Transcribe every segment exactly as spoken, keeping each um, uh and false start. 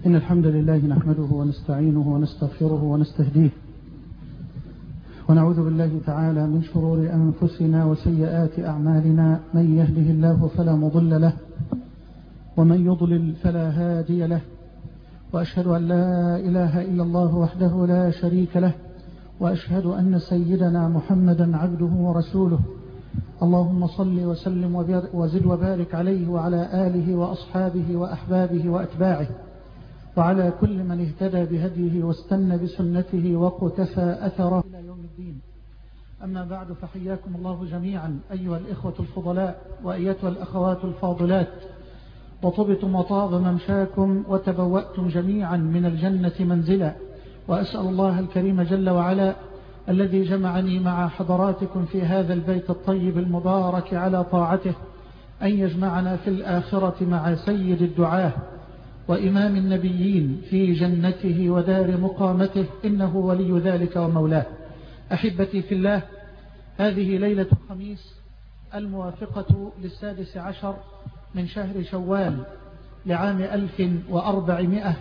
إن الحمد لله نحمده ونستعينه ونستغفره ونستهديه، ونعوذ بالله تعالى من شرور أنفسنا وسيئات أعمالنا. من يهده الله فلا مضل له، ومن يضلل فلا هادي له، وأشهد أن لا إله إلا الله وحده لا شريك له، وأشهد أن سيدنا محمدا عبده ورسوله. اللهم صل وسلم وزد وبارك عليه وعلى آله وأصحابه وأحبابه وأتباعه، وعلى كل من اهتدى بهديه واستنى بسنته وقتفى أثره إلى يوم الدين. أما بعد، فحياكم الله جميعا أيها الإخوة الفضلاء وأيتها الأخوات الفاضلات، وطبتم وطاب ممشاكم وتبوأتم جميعا من الجنة منزلا. وأسأل الله الكريم جل وعلا الذي جمعني مع حضراتكم في هذا البيت الطيب المبارك على طاعته أن يجمعنا في الآخرة مع سيد الدعاة وإمام النبيين في جنته ودار مقامته، إنه ولي ذلك ومولاه. أحبتي في الله، هذه ليلة الخميس الموافقة للسادس عشر من شهر شوال لعام ألف وأربعمائة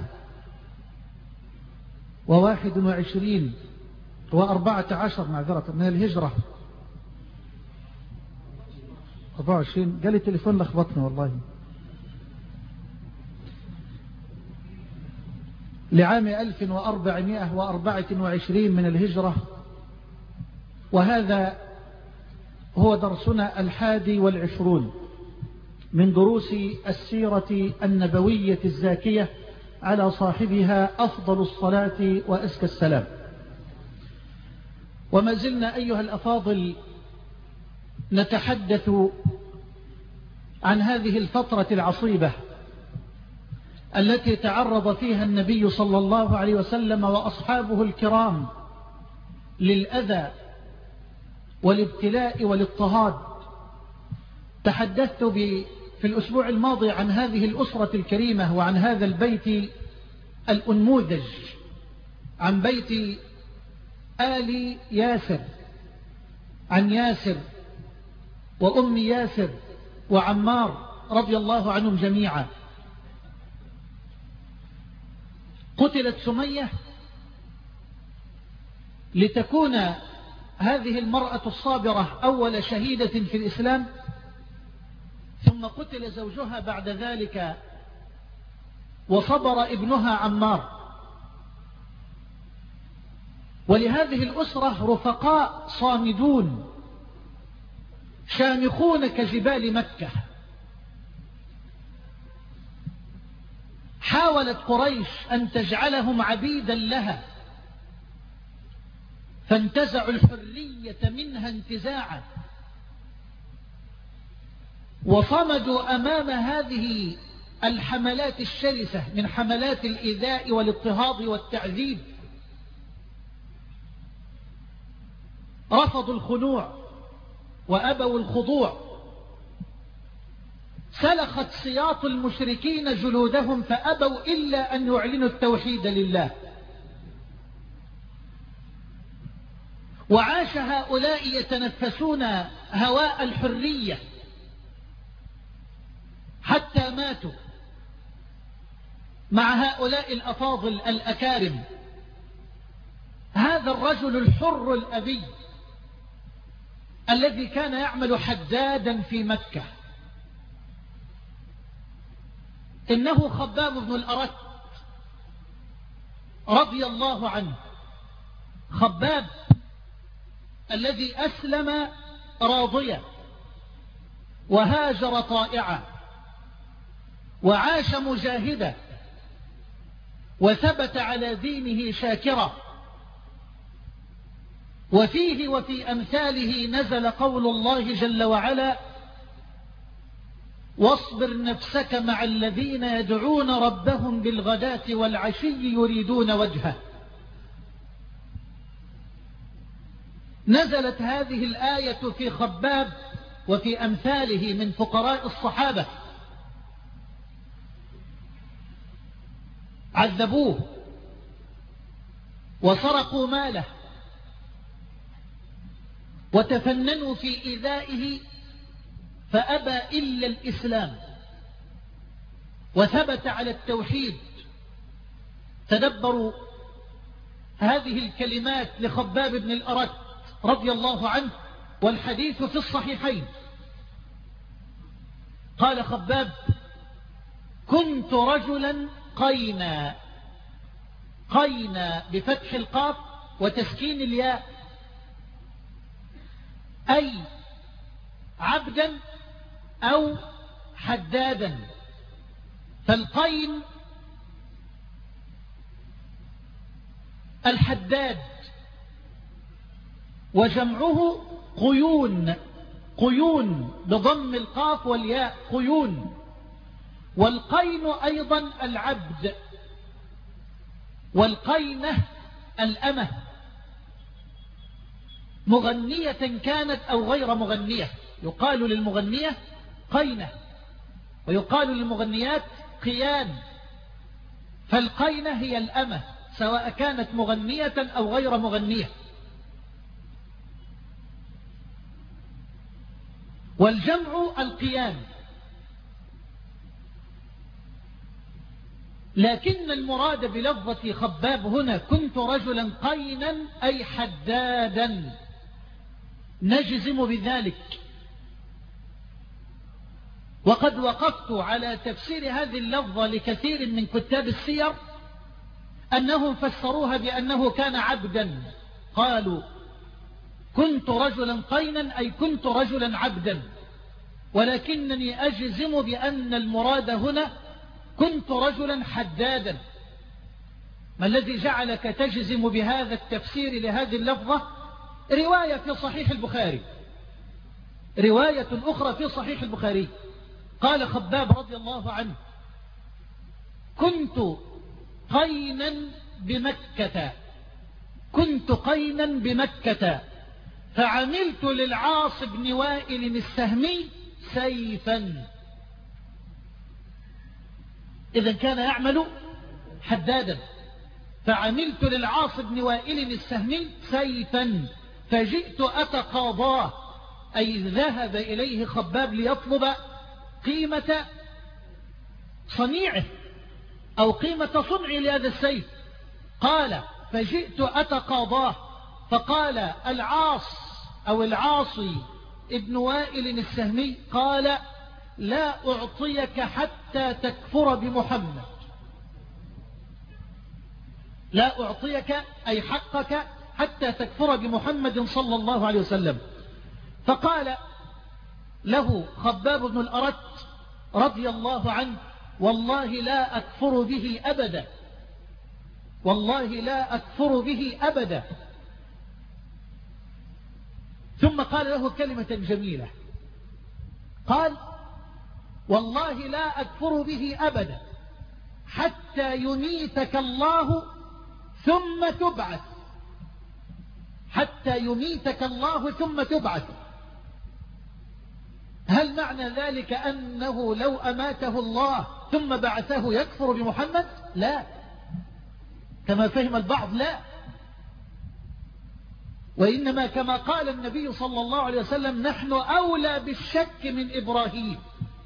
وواحد وعشرين وأربعة عشر معذرة من الهجرة. أربعة وعشرين قال التليفون لخبطني والله. لعام ألف وأربعمائة وأربعة وعشرين من الهجرة، وهذا هو درسنا الحادي والعشرون من دروس السيرة النبوية الزاكية على صاحبها أفضل الصلاة وأزكى السلام. وما زلنا أيها الأفاضل نتحدث عن هذه الفترة العصيبة التي تعرض فيها النبي صلى الله عليه وسلم وأصحابه الكرام للأذى والابتلاء والاضطهاد. تحدثت في الأسبوع الماضي عن هذه الأسرة الكريمة وعن هذا البيت الأنموذج، عن بيت آل ياسر، عن ياسر وأم ياسر وعمار رضي الله عنهم جميعا. قتلت سمية لتكون هذه المرأة الصابرة أول شهيدة في الإسلام، ثم قتل زوجها بعد ذلك وصبر ابنها عمار. ولهذه الأسرة رفقاء صامدون شامخون كجبال مكة. حاولت قريش أن تجعلهم عبيدا لها، فانتزعوا الحرية منها انتزاعا، وصمدوا أمام هذه الحملات الشرسة من حملات الإيذاء والاضطهاد والتعذيب. رفضوا الخنوع وأبوا الخضوع. سلخت سياط المشركين جلودهم فأبوا إلا أن يعلنوا التوحيد لله. وعاش هؤلاء يتنفسون هواء الحرية حتى ماتوا مع هؤلاء الأفاضل الأكارم. هذا الرجل الحر الأبي الذي كان يعمل حدادا في مكة، إنه خباب بن الأرت رضي الله عنه. خباب الذي أسلم راضيا وهاجر طائعا وعاش مجاهدا وثبت على دينه شاكرا. وفيه وفي أمثاله نزل قول الله جل وعلا: واصبر نفسك مع الذين يدعون ربهم بالغداة والعشي يريدون وجهه. نزلت هذه الآية في خباب وفي أمثاله من فقراء الصحابة. عذبوه وسرقوا ماله وتفننوا في إيذائه، فأبى إلا الإسلام وثبت على التوحيد تدبروا هذه الكلمات لخباب بن الأرت رضي الله عنه، والحديث في الصحيحين. قال خباب: كنت رجلا قينا، قينا بفتح القاف وتسكين الياء، أي عبدا أو حدادا. فالقين الحداد، وجمعه قيون، قيون بضم القاف والياء، قيون. والقين أيضا العبد، والقينة الأمة، مغنية كانت أو غير مغنية. يقال للمغنية قينة، ويقال للمغنيات قيان. فالقينة هي الأمة سواء كانت مغنية أو غير مغنية. والجمع القيان. لكن المراد بلفظة خباب هنا كنت رجلا قينا أي حدادا، نجزم بذلك. وقد وقفت على تفسير هذه اللفظة لكثير من كتاب السير أنهم فسروها بأنه كان عبدا، قالوا كنت رجلا قينا أي كنت رجلا عبدا، ولكنني أجزم بأن المراد هنا كنت رجلا حدادا. ما الذي جعلك تجزم بهذا التفسير لهذه اللفظة؟ رواية في صحيح البخاري، رواية أخرى في صحيح البخاري. قال خباب رضي الله عنه: كنت قينا بمكة، كنت قينا بمكة فعملت للعاص بن وائل السهمي سيفا. إذا كان يعمل حدادا. فعملت للعاص بن وائل السهمي سيفا فجئت أتقاضاه، أي ذهب إليه خباب ليطلب قيمة صنيعه أو قيمة صنعه لهذا السيف. قال فجئت أتقاضاه، فقال العاص أو العاصي ابن وائل السهمي قال: لا أعطيك حتى تكفر بمحمد. لا أعطيك أي حقك حتى تكفر بمحمد صلى الله عليه وسلم. فقال له خباب بن الأرت رضي الله عنه: والله لا أكفر به أبدا، والله لا أكفر به أبدا. ثم قال له كلمة جميلة، قال: والله لا أكفر به أبدا حتى يميتك الله ثم تبعث، حتى يميتك الله ثم تبعث. هل معنى ذلك أنه لو أماته الله ثم بعثه يكفر بمحمد؟ لا، كما فهم البعض، لا. وإنما كما قال النبي صلى الله عليه وسلم: نحن أولى بالشك من إبراهيم،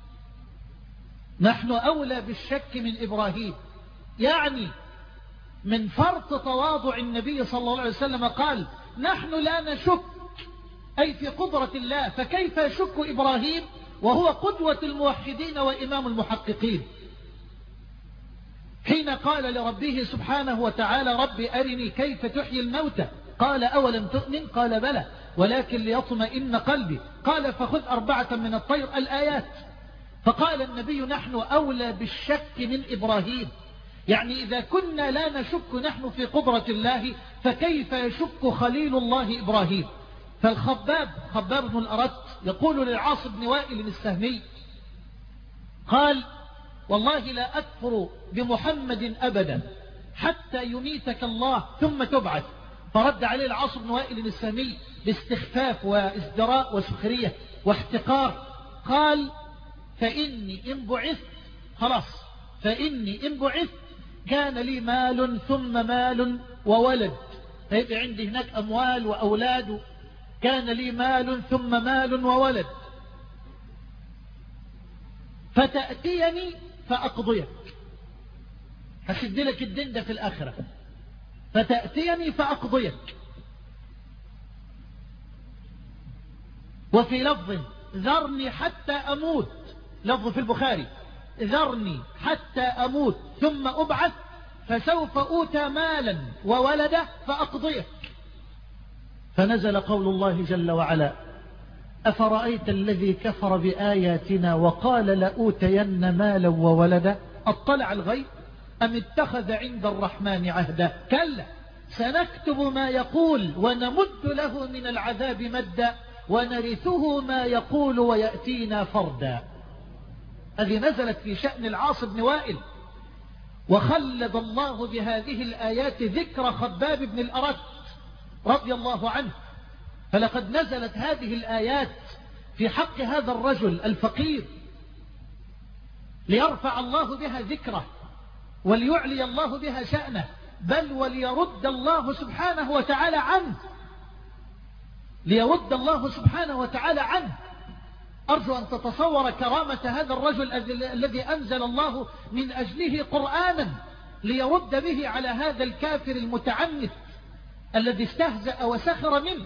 نحن أولى بالشك من إبراهيم. يعني من فرط تواضع النبي صلى الله عليه وسلم قال: نحن لا نشك أي في قدرة الله، فكيف يشك إبراهيم وهو قدوة الموحدين وإمام المحققين؟ حين قال لربه سبحانه وتعالى: رب أرني كيف تحيي الموتى، قال: أولم تؤمن؟ قال: بلى ولكن ليطمئن قلبي، قال: فخذ أربعة من الطير، الآيات. فقال النبي: نحن أولى بالشك من إبراهيم. يعني إذا كنا لا نشك نحن في قدرة الله، فكيف يشك خليل الله إبراهيم؟ فالخباب خباب بن الأرت يقول للعاص بن وائل السهمي، قال: والله لا أكفر بمحمد أبدا حتى يميتك الله ثم تبعث. فرد عليه العاص بن وائل السهمي باستخفاف وازدراء وسخرية واحتقار، قال: فإني إن بعثت، خلاص، فإني إن بعثت كان لي مال ثم مال وولد، فيبقى عندي هناك أموال وأولاد، كان لي مال ثم مال وولد، فتأتيني فأقضيك. هسد لك الدين ده في الآخرة، فتأتيني فأقضيك. وفي لفظ ذرني حتى أموت، لفظ في البخاري ذرني حتى أموت ثم أبعث فسوف أوتى مالا وولدا فأقضيك. فنزل قول الله جل وعلا أفرأيت الذي كفر بآياتنا وقال لأوتين مالا وولدا أطلع الغيب أم اتخذ عند الرحمن عهدا كلا سنكتب ما يقول ونمد له من العذاب مدا ونرثه ما يقول ويأتينا فردا. هذه نزلت في شأن العاص بن وائل، وخلد الله بهذه الآيات ذكر خباب بن الأرت رضي الله عنه. فلقد نزلت هذه الآيات في حق هذا الرجل الفقير ليرفع الله بها ذكره وليعلي الله بها شأنه، بل وليرد الله سبحانه وتعالى عنه، ليرد الله سبحانه وتعالى عنه. أرجو أن تتصور كرامة هذا الرجل الذي أنزل الله من أجله قرآنا ليرد به على هذا الكافر المتعنت الذي استهزأ وسخر منه،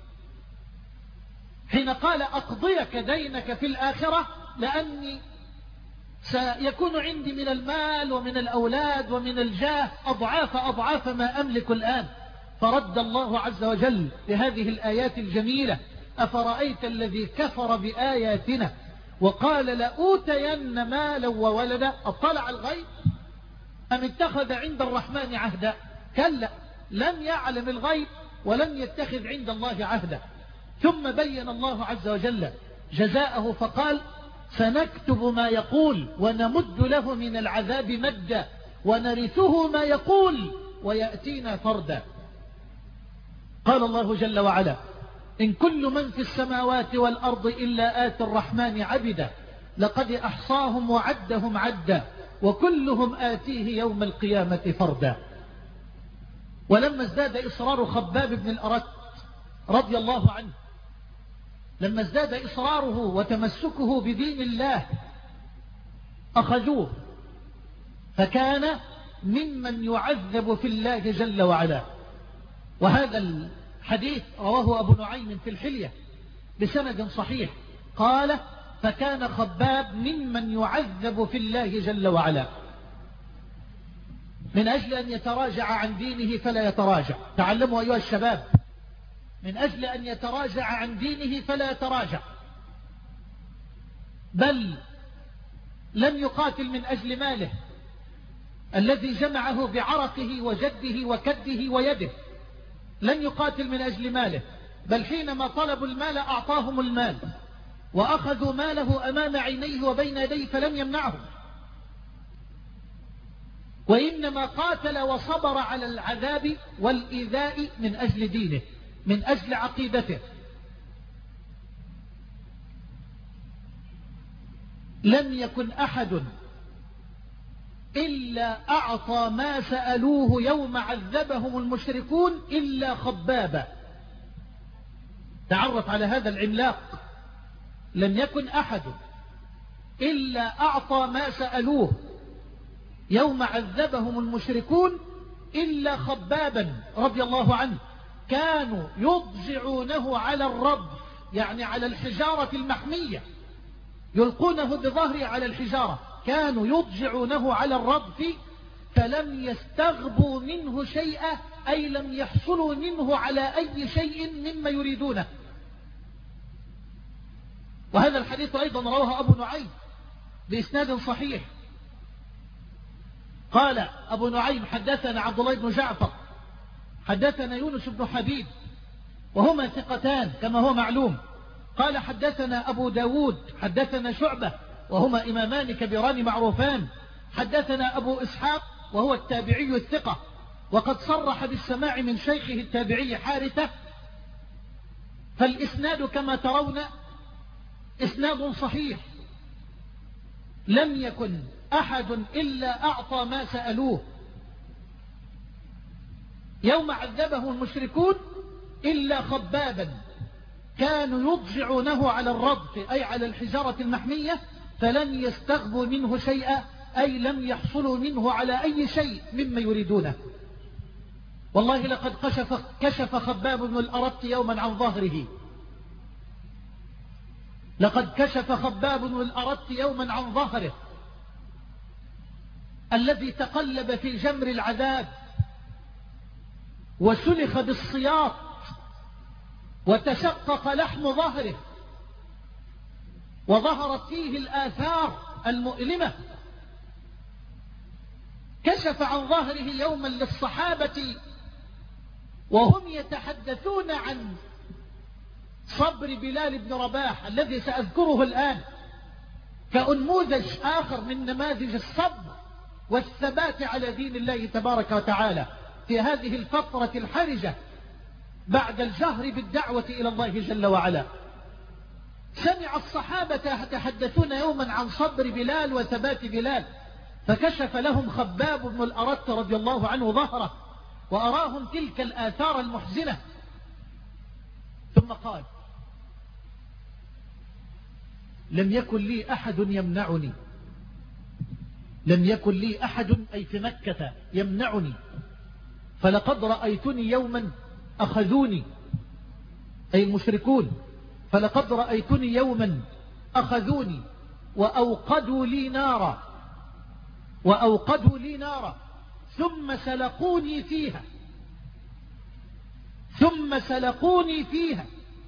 حين قال أقضيك دينك في الآخرة لأني سيكون عندي من المال ومن الأولاد ومن الجاه أضعاف أضعاف ما أملك الآن. فرد الله عز وجل بهذه الآيات الجميلة أفرأيت الذي كفر بآياتنا وقال لأوتين مالا وولدا أطلع الغيب أم اتخذ عند الرحمن عهدا كلا لم يعلم الغيب ولم يتخذ عند الله عهدا. ثم بين الله عز وجل جزاءه فقال سنكتب ما يقول ونمد له من العذاب مدا ونرثه ما يقول ويأتينا فردا. قال الله جل وعلا إن كل من في السماوات والأرض إلا آتي الرحمن عبدا لقد أحصاهم وعدهم عدا وكلهم آتيه يوم القيامة فردا. ولما ازداد إصرار خباب بن الأرت رضي الله عنه، لما ازداد إصراره وتمسكه بدين الله أخذوه فكان ممن يعذب في الله جل وعلا. وهذا الحديث رواه أبو نعيم في الحلية بسند صحيح، قال فكان خباب ممن يعذب في الله جل وعلا من أجل أن يتراجع عن دينه فلا يتراجع. تعلموا أيها الشباب، من أجل أن يتراجع عن دينه فلا يتراجع، بل لم يقاتل من أجل ماله الذي جمعه بعرقه وجده وكده ويده، لم يقاتل من أجل ماله، بل حينما طلبوا المال أعطاهم المال وأخذوا ماله أمام عينيه وبين يديه فلم يمنعهم، وإنما قاتل وصبر على العذاب والإيذاء من أجل دينه، من أجل عقيدته. لم يكن أحد إلا أعطى ما سألوه يوم عذبهم المشركون إلا خبابا. تعرف على هذا العملاق، لم يكن أحد إلا أعطى ما سألوه يوم عذبهم المشركون إلا خبابا رضي الله عنه. كانوا يضجعونه على الرب، يعني على الحجارة المحمية، يلقونه بظهره على الحجارة، كانوا يضجعونه على الرضف فلم يستغبوا منه شيئا، أي لم يحصلوا منه على أي شيء مما يريدونه. وهذا الحديث أيضا رواه أبو نعيم بإسناد صحيح. قال أبو نعيم حدثنا عبد الله بن جعفر حدثنا يونس بن حبيب وهما ثقتان كما هو معلوم. قال حدثنا أبو داود حدثنا شعبة وهما إمامان كبيران معروفان. حدثنا أبو إسحاق وهو التابعي الثقة، وقد صرح بالسماع من شيخه التابعي حارثة. فالإسناد كما ترون إسناد صحيح. لم يكن أحد إلا أعطى ما سألوه يوم عذبه المشركون إلا خبابا، كانوا يضجعونه على الرضف أي على الحجارة المحمية، فلن يستغبوا منه شيئا، أي لم يحصلوا منه على أي شيء مما يريدونه. والله لقد كشف, كشف خباب بن الأرت يوما عن ظهره، لقد كشف خباب بن الأرت يوما عن ظهره الذي تقلب في جمر العذاب وسلخ بالسياط وتشقق لحم ظهره وظهرت فيه الآثار المؤلمة. كشف عن ظهره يوما للصحابة وهم يتحدثون عن صبر بلال بن رباح الذي سأذكره الآن كأنموذج آخر من نماذج الصبر والثبات على دين الله تبارك وتعالى في هذه الفترة الحرجة بعد الجهر بالدعوة إلى الله جل وعلا. سمع الصحابة يتحدثون يوما عن صبر بلال وثبات بلال، فكشف لهم خباب بن الأرت رضي الله عنه ظهره وأراهم تلك الآثار المحزنة، ثم قال: لم يكن لي أحد يمنعني، لم يكن لي أحد أي في مكة يمنعني، فلقد رأيتني يوما أخذوني، أي المشركون، فلقد رأيتني يوما أخذوني وأوقدوا لي نارا وأوقدوا لي نارا ثم سلقوني فيها ثم سلقوني فيها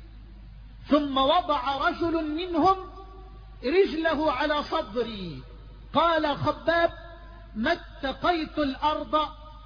ثم وضع رجل منهم رجله على صدري. قال خباب: ما اتقيت الأرض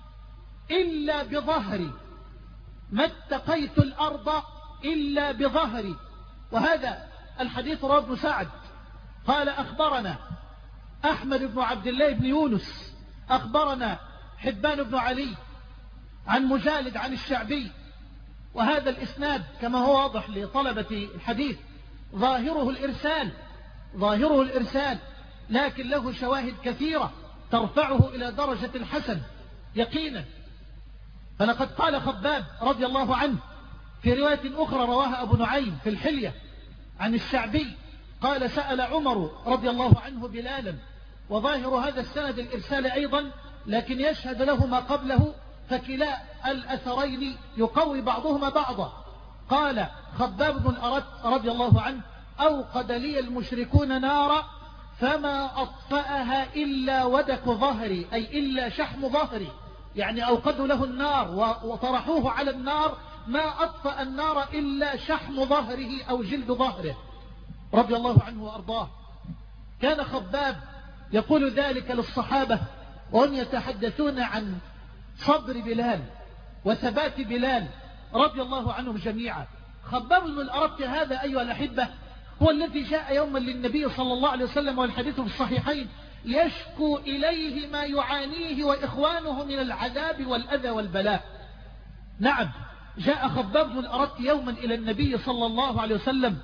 إلا بظهري، ما اتقيت الأرض إلا بظهري. وهذا الحديث رواه ابن سعد قال: أخبرنا أحمد بن عبد الله بن يونس أخبرنا حبان بن علي عن مجالد عن الشعبي. وهذا الإسناد كما هو واضح لطلبة الحديث ظاهره الإرسال ظاهره الإرسال لكن له شواهد كثيرة ترفعه إلى درجة الحسن يقينا. فلقد قال خباب رضي الله عنه في رواية أخرى رواها أبو نعيم في الحلية عن الشعبي قال: سأل عمر رضي الله عنه بلالا. وظاهر هذا السند الإرسال أيضا، لكن يشهد له ما قبله، فكلا الأثرين يقوي بعضهما بعضا. قال خباب بن الأرت رضي الله عنه: أوقد لي المشركون نارا فما أطفأها إلا ودك ظهري، أي إلا شحم ظهري، يعني أوقدوا له النار وطرحوه على النار، ما أطفأ النار إلا شحم ظهره أو جلد ظهره رضي الله عنه وأرضاه. كان خباب يقول ذلك للصحابة وهم يتحدثون عن صبر بلال وثبات بلال رضي الله عنهم جميعا. خباب بن الأرت هذا أيها الأحبة هو الذي جاء يوما للنبي صلى الله عليه وسلم والحديث في الصحيحين يشكو إليه ما يعانيه وإخوانه من العذاب والأذى والبلاء. نعم، جاء خباب بن الأرت يوما إلى النبي صلى الله عليه وسلم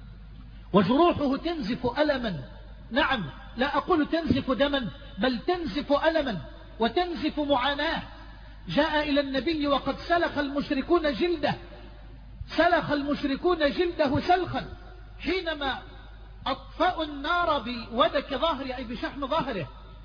وجروحه تنزف ألما. نعم، لا أقول تنزف دما، بل تنزف ألما وتنزف معاناة. جاء إلى النبي وقد سلخ المشركون جلده سلخ المشركون جلده سلخا حينما أطفأوا النار بودك ظهره أي بشحم ظهره.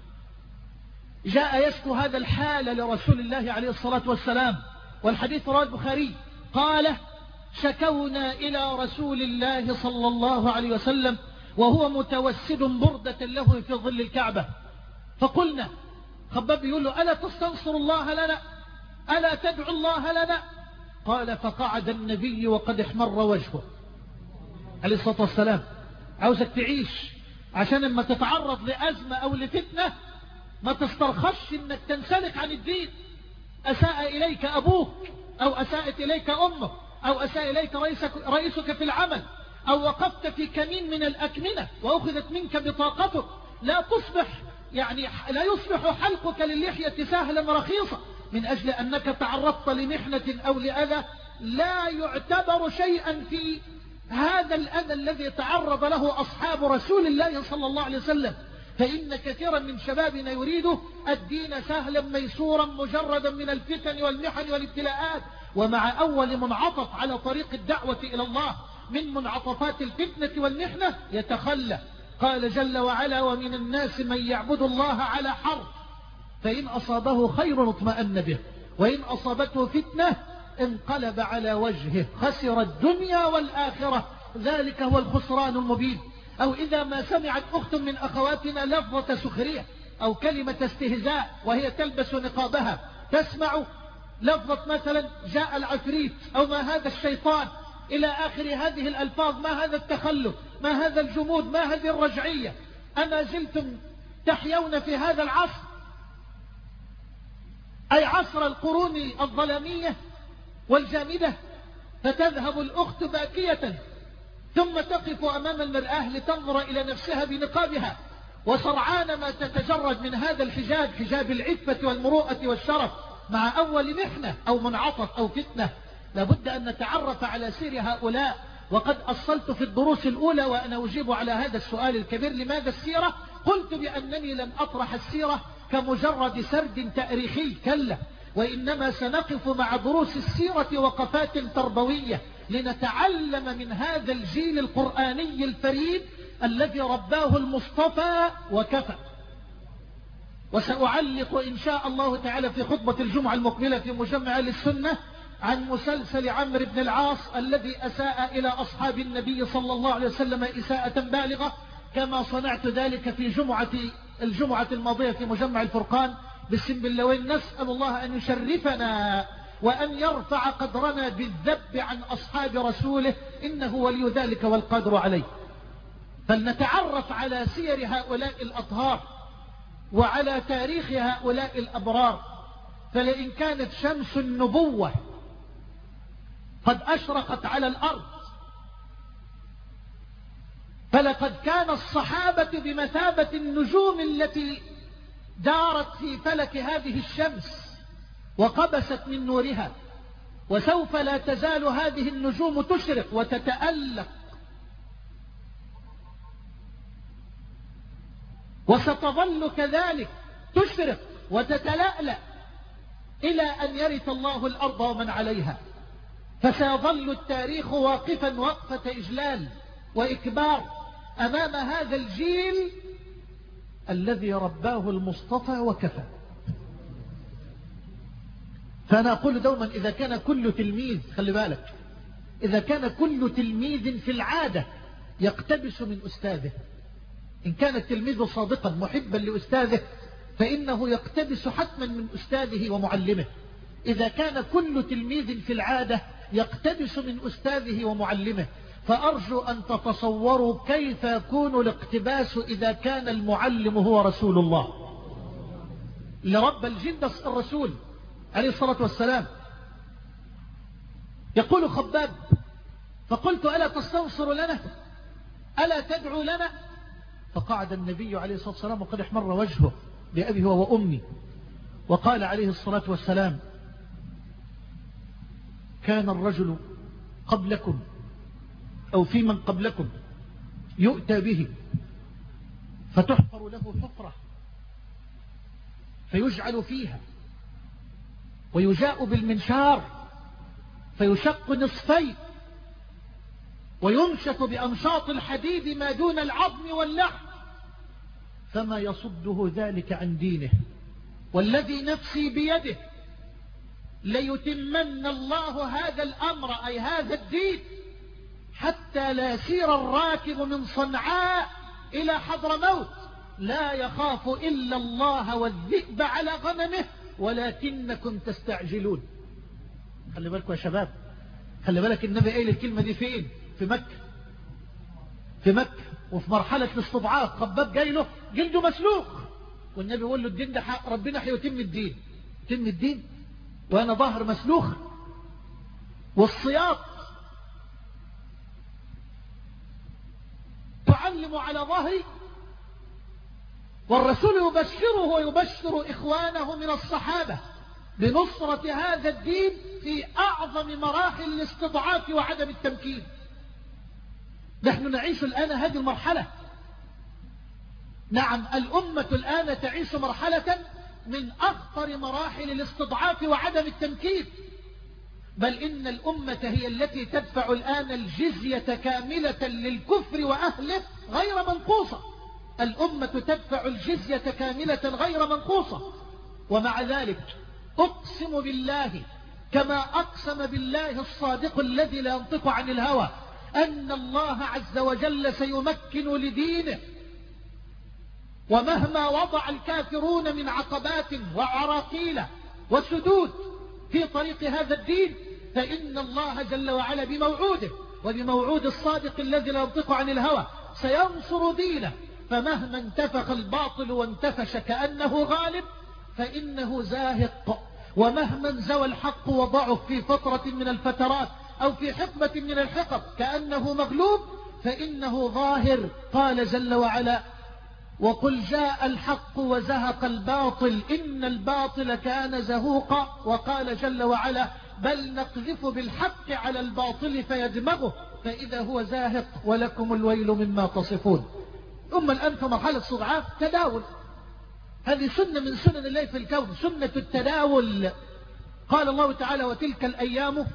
جاء يشكو هذا الحال لرسول الله عليه الصلاة والسلام، والحديث رواه البخاري قال: شكونا إلى رسول الله صلى الله عليه وسلم وهو متوسد بردة له في ظل الكعبة، فقلنا، خباب يقول له: ألا تستنصر الله لنا؟ ألا تدعو الله لنا؟ قال: فقعد النبي وقد احمر وجهه عليه الصلاة والسلام. عاوزك تعيش عشان لما تتعرض لأزمة أو لفتنة ما تسترخصش انك تنسلك عن الدين. أساء إليك أبوك أو أساءت إليك أمك أو أساء إليك رئيسك, رئيسك في العمل أو وقفت في كمين من الأكمنة وأخذت منك بطاقتك، لا تصبح يعني لا يصبح حلقك للحية سهلا رخيصا من أجل أنك تعرضت لمحنة أو لأذى لا يعتبر شيئا في هذا الأذى الذي تعرض له أصحاب رسول الله صلى الله عليه وسلم. فإن كثيرا من شبابنا يريد الدين سهلا ميسورا مجردا من الفتن والمحن والابتلاءات، ومع أول منعطف على طريق الدعوة إلى الله من منعطفات الفتنة والمحنة يتخلى قال جل وعلا ومن الناس من يعبد الله على حرف فإن أصابه خير اطمأن به وإن أصابته فتنة انقلب على وجهه خسر الدنيا والآخرة ذلك هو الخسران المبين. أو إذا ما سمعت أخت من أخواتنا لفظة سخرية أو كلمة استهزاء وهي تلبس نقابها تسمع لفظة مثلا جاء العفريت أو ما هذا الشيطان إلى آخر هذه الألفاظ، ما هذا التخلف، ما هذا الجمود، ما هذه الرجعية، أما زلتم تحيون في هذا العصر أي عصر القرون الظلامية والجامدة؟ فتذهب الأخت باكية ثم تقف أمام المرآة لتنظر إلى نفسها بنقابها وسرعان ما تتجرد من هذا الحجاب، حجاب العفة والمروءة والشرف، مع أول محنة أو منعطف أو فتنة. لابد أن نتعرف على سير هؤلاء. وقد أصلت في الدروس الأولى وأنا أجيب على هذا السؤال الكبير لماذا السيرة؟ قلت بأنني لن أطرح السيرة كمجرد سرد تاريخي، كلا، وإنما سنقف مع دروس السيرة وقفات تربوية لنتعلم من هذا الجيل القرآني الفريد الذي رباه المصطفى وكفى. وسأعلق إن شاء الله تعالى في خطبة الجمعة المقبلة في مجمع أهل السنة عن مسلسل عمرو بن العاص الذي أساء إلى أصحاب النبي صلى الله عليه وسلم إساءة بالغة، كما صنعت ذلك في جمعة الجمعة الماضية في مجمع الفرقان بالسنبلاوين. نسأل الله أن يشرفنا وأن يرفع قدرنا بالذب عن أصحاب رسوله، إنه ولي ذلك والقادر عليه. فلنتعرف على سير هؤلاء الأطهار وعلى تاريخ هؤلاء الأبرار. فلئن كانت شمس النبوة قد أشرقت على الأرض فلقد كان الصحابة بمثابة النجوم التي دارت في فلك هذه الشمس وقبست من نورها، وسوف لا تزال هذه النجوم تشرق وتتألق وستظل كذلك تشرق وتتلألأ إلى أن يرث الله الأرض ومن عليها. فسيظل التاريخ واقفا وقفة إجلال وإكبار أمام هذا الجيل الذي رباه المصطفى وكفى. فأنا أقول دوما إذا كان كل تلميذ، خلي بالك، إذا كان كل تلميذ في العادة يقتبس من أستاذه، إن كان التلميذ صادقا محبا لأستاذه فإنه يقتبس حتما من أستاذه ومعلمه. إذا كان كل تلميذ في العادة يقتبس من أستاذه ومعلمه، فأرجو أن تتصوروا كيف يكون الاقتباس إذا كان المعلم هو رسول الله لرب الجند الرسول عليه الصلاة والسلام. يقول خباب فقلت ألا تستنصر لنا، ألا تدعو لنا؟ فقعد النبي عليه الصلاة والسلام وقد احمر وجهه بأبي هو وأمي وقال عليه الصلاة والسلام كان الرجل قبلكم أو في من قبلكم يؤتى به فتحفر له حفرة فيجعل فيها ويجاء بالمنشار فيشق نصفين وينشط بأمشاط الحديد ما دون العظم واللحم فما يصده ذلك عن دينه، والذي نفسي بيده ليتمن الله هذا الأمر أي هذا الدين حتى لا يسير الراكب من صنعاء إلى حضرموت لا يخاف إلا الله والذئب على غنمه ولكنكم تستعجلون. خلي بالكم يا شباب، خلي بالك النبي قايل الكلمة دي فين؟ في مكة، في مكة وفي مرحلة الاستضعاف. خباب جاي له جلده مسلوخ والنبي يقول له الدين ده حق ربنا هيتم الدين، يتم الدين وانا ظهر مسلوخ والصياط تعلم على ظهري، والرسول يبشره ويبشر إخوانه من الصحابة بنصرة هذا الدين في أعظم مراحل الاستضعاف وعدم التمكين. نحن نعيش الآن هذه المرحلة. نعم الأمة الآن تعيش مرحلة من أخطر مراحل الاستضعاف وعدم التمكين، بل إن الأمة هي التي تدفع الآن الجزية كاملة للكفر وأهله غير منقوصة، الأمة تدفع الجزية كاملة غير منقوصة. ومع ذلك أقسم بالله كما أقسم بالله الصادق الذي لا ينطق عن الهوى أن الله عز وجل سيمكن لدينه، ومهما وضع الكافرون من عقبات وعراقيل وسدود في طريق هذا الدين فإن الله جل وعلا بموعوده وبموعود الصادق الذي لا ينطق عن الهوى سينصر دينه. فمهما انتفخ الباطل وانتفش كأنه غالب فإنه زاهق، ومهما انزوى الحق وضعف في فترة من الفترات أو في حقبة من الحقب كأنه مغلوب فإنه ظاهر. قال جل وعلا وقل جاء الحق وزهق الباطل إن الباطل كان زهوقا. وقال جل وعلا بل نقذف بالحق على الباطل فيدمغه فإذا هو زاهق ولكم الويل مما تصفون. أما الآن في مرحلة صدعات تداول، هذه سنة من سنن الله في الكون، سنة التداول. قال الله تعالى وتلك الأيام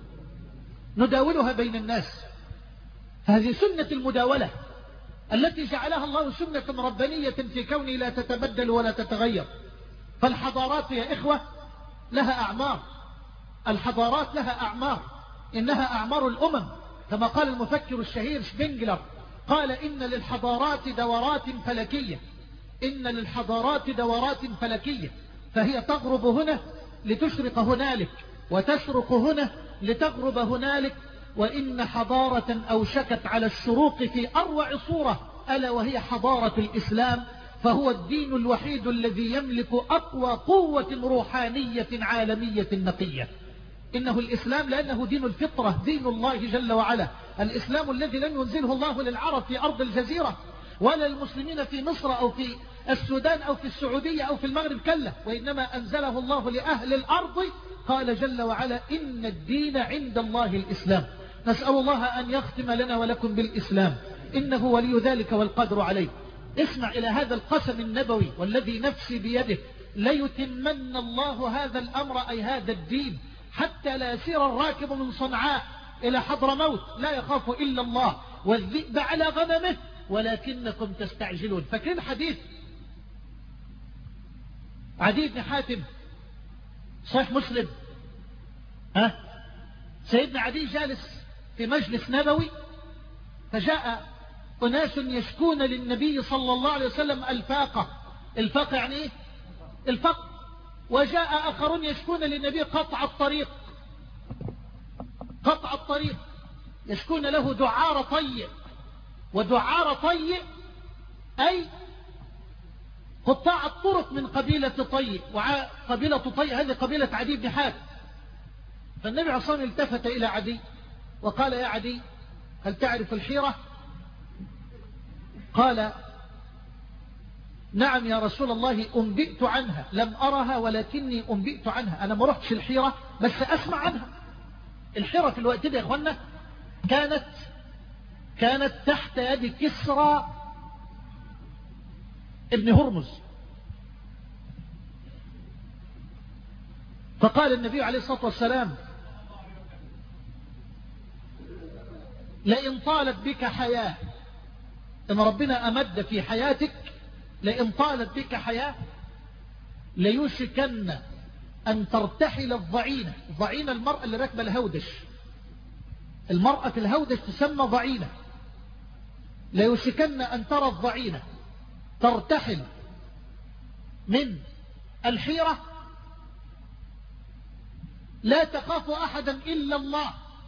نداولها بين الناس، هذه سنة المداولة التي جعلها الله سنة ربانية في كونه لا تتبدل ولا تتغير. فالحضارات يا إخوة لها أعمار، الحضارات لها أعمار، إنها أعمار الأمم كما قال المفكر الشهير شبنجلر، قال إن للحضارات دورات فلكية، إن للحضارات دورات فلكية، فهي تغرب هنا لتشرق هنالك وتشرق هنا لتغرب هنالك. وإن حضارة أوشكت على الشروق في أروع صورة ألا وهي حضارة الإسلام، فهو الدين الوحيد الذي يملك أقوى قوة روحانية عالمية نقية. إنه الإسلام لأنه دين الفطرة، دين الله جل وعلا، الإسلام الذي لم ينزله الله للعرب في أرض الجزيرة ولا المسلمين في مصر أو في السودان أو في السعودية أو في المغرب كلا، وإنما أنزله الله لأهل الأرض. قال جل وعلا إن الدين عند الله الإسلام. نسأل الله أن يختم لنا ولكم بالإسلام إنه ولي ذلك والقدر عليه. اسمع إلى هذا القسم النبوي والذي نفسي بيده ليتمن الله هذا الأمر أي هذا الدين حتى لا يسير الراكب من صنعاء إلى حضرموت لا يخاف إلا الله والذئب على غنمه ولكنكم تستعجلون. فاكرين حديث عدي بن حاتم صحيح مسلم؟ ها سيدنا عدي جالس في مجلس نبوي فجاء أناس يشكون للنبي صلى الله عليه وسلم الفاقة. الفاقة يعني ايه؟ الفقر. وجاء آخرون يشكون للنبي قطع الطريق، قطع الطريق، يشكون له دعار طيء. ودعار طيء أي قطاع الطرق من قبيلة طيء، وقبيلة طيء هذه قبيلة عدي بن حاتم. فالنبي عليه الصلاة والسلام التفت إلى عدي وقال يا عدي هل تعرف الحيرة؟ قال نعم يا رسول الله أنبئت عنها، لم أرها ولكني أنبئت عنها، أنا ما رحتش الحيرة بس أسمع عنها. الحيرة في الوقت ده يا أخوانا كانت كانت تحت يد كسرى ابن هرمز. فقال النبي عليه الصلاة والسلام لئن طالت بك حياة، إن ربنا أمد في حياتك، لئن طالت بك حياة ليوشكن أن ترتحل الضعينة. الضعينة المرأة اللي راكبة الهودش، المرأة الهودش تسمى ضعينة. ليوشكن أن ترى الضعينة ترتحل من الحيرة لا تخاف أحدا إلا الله.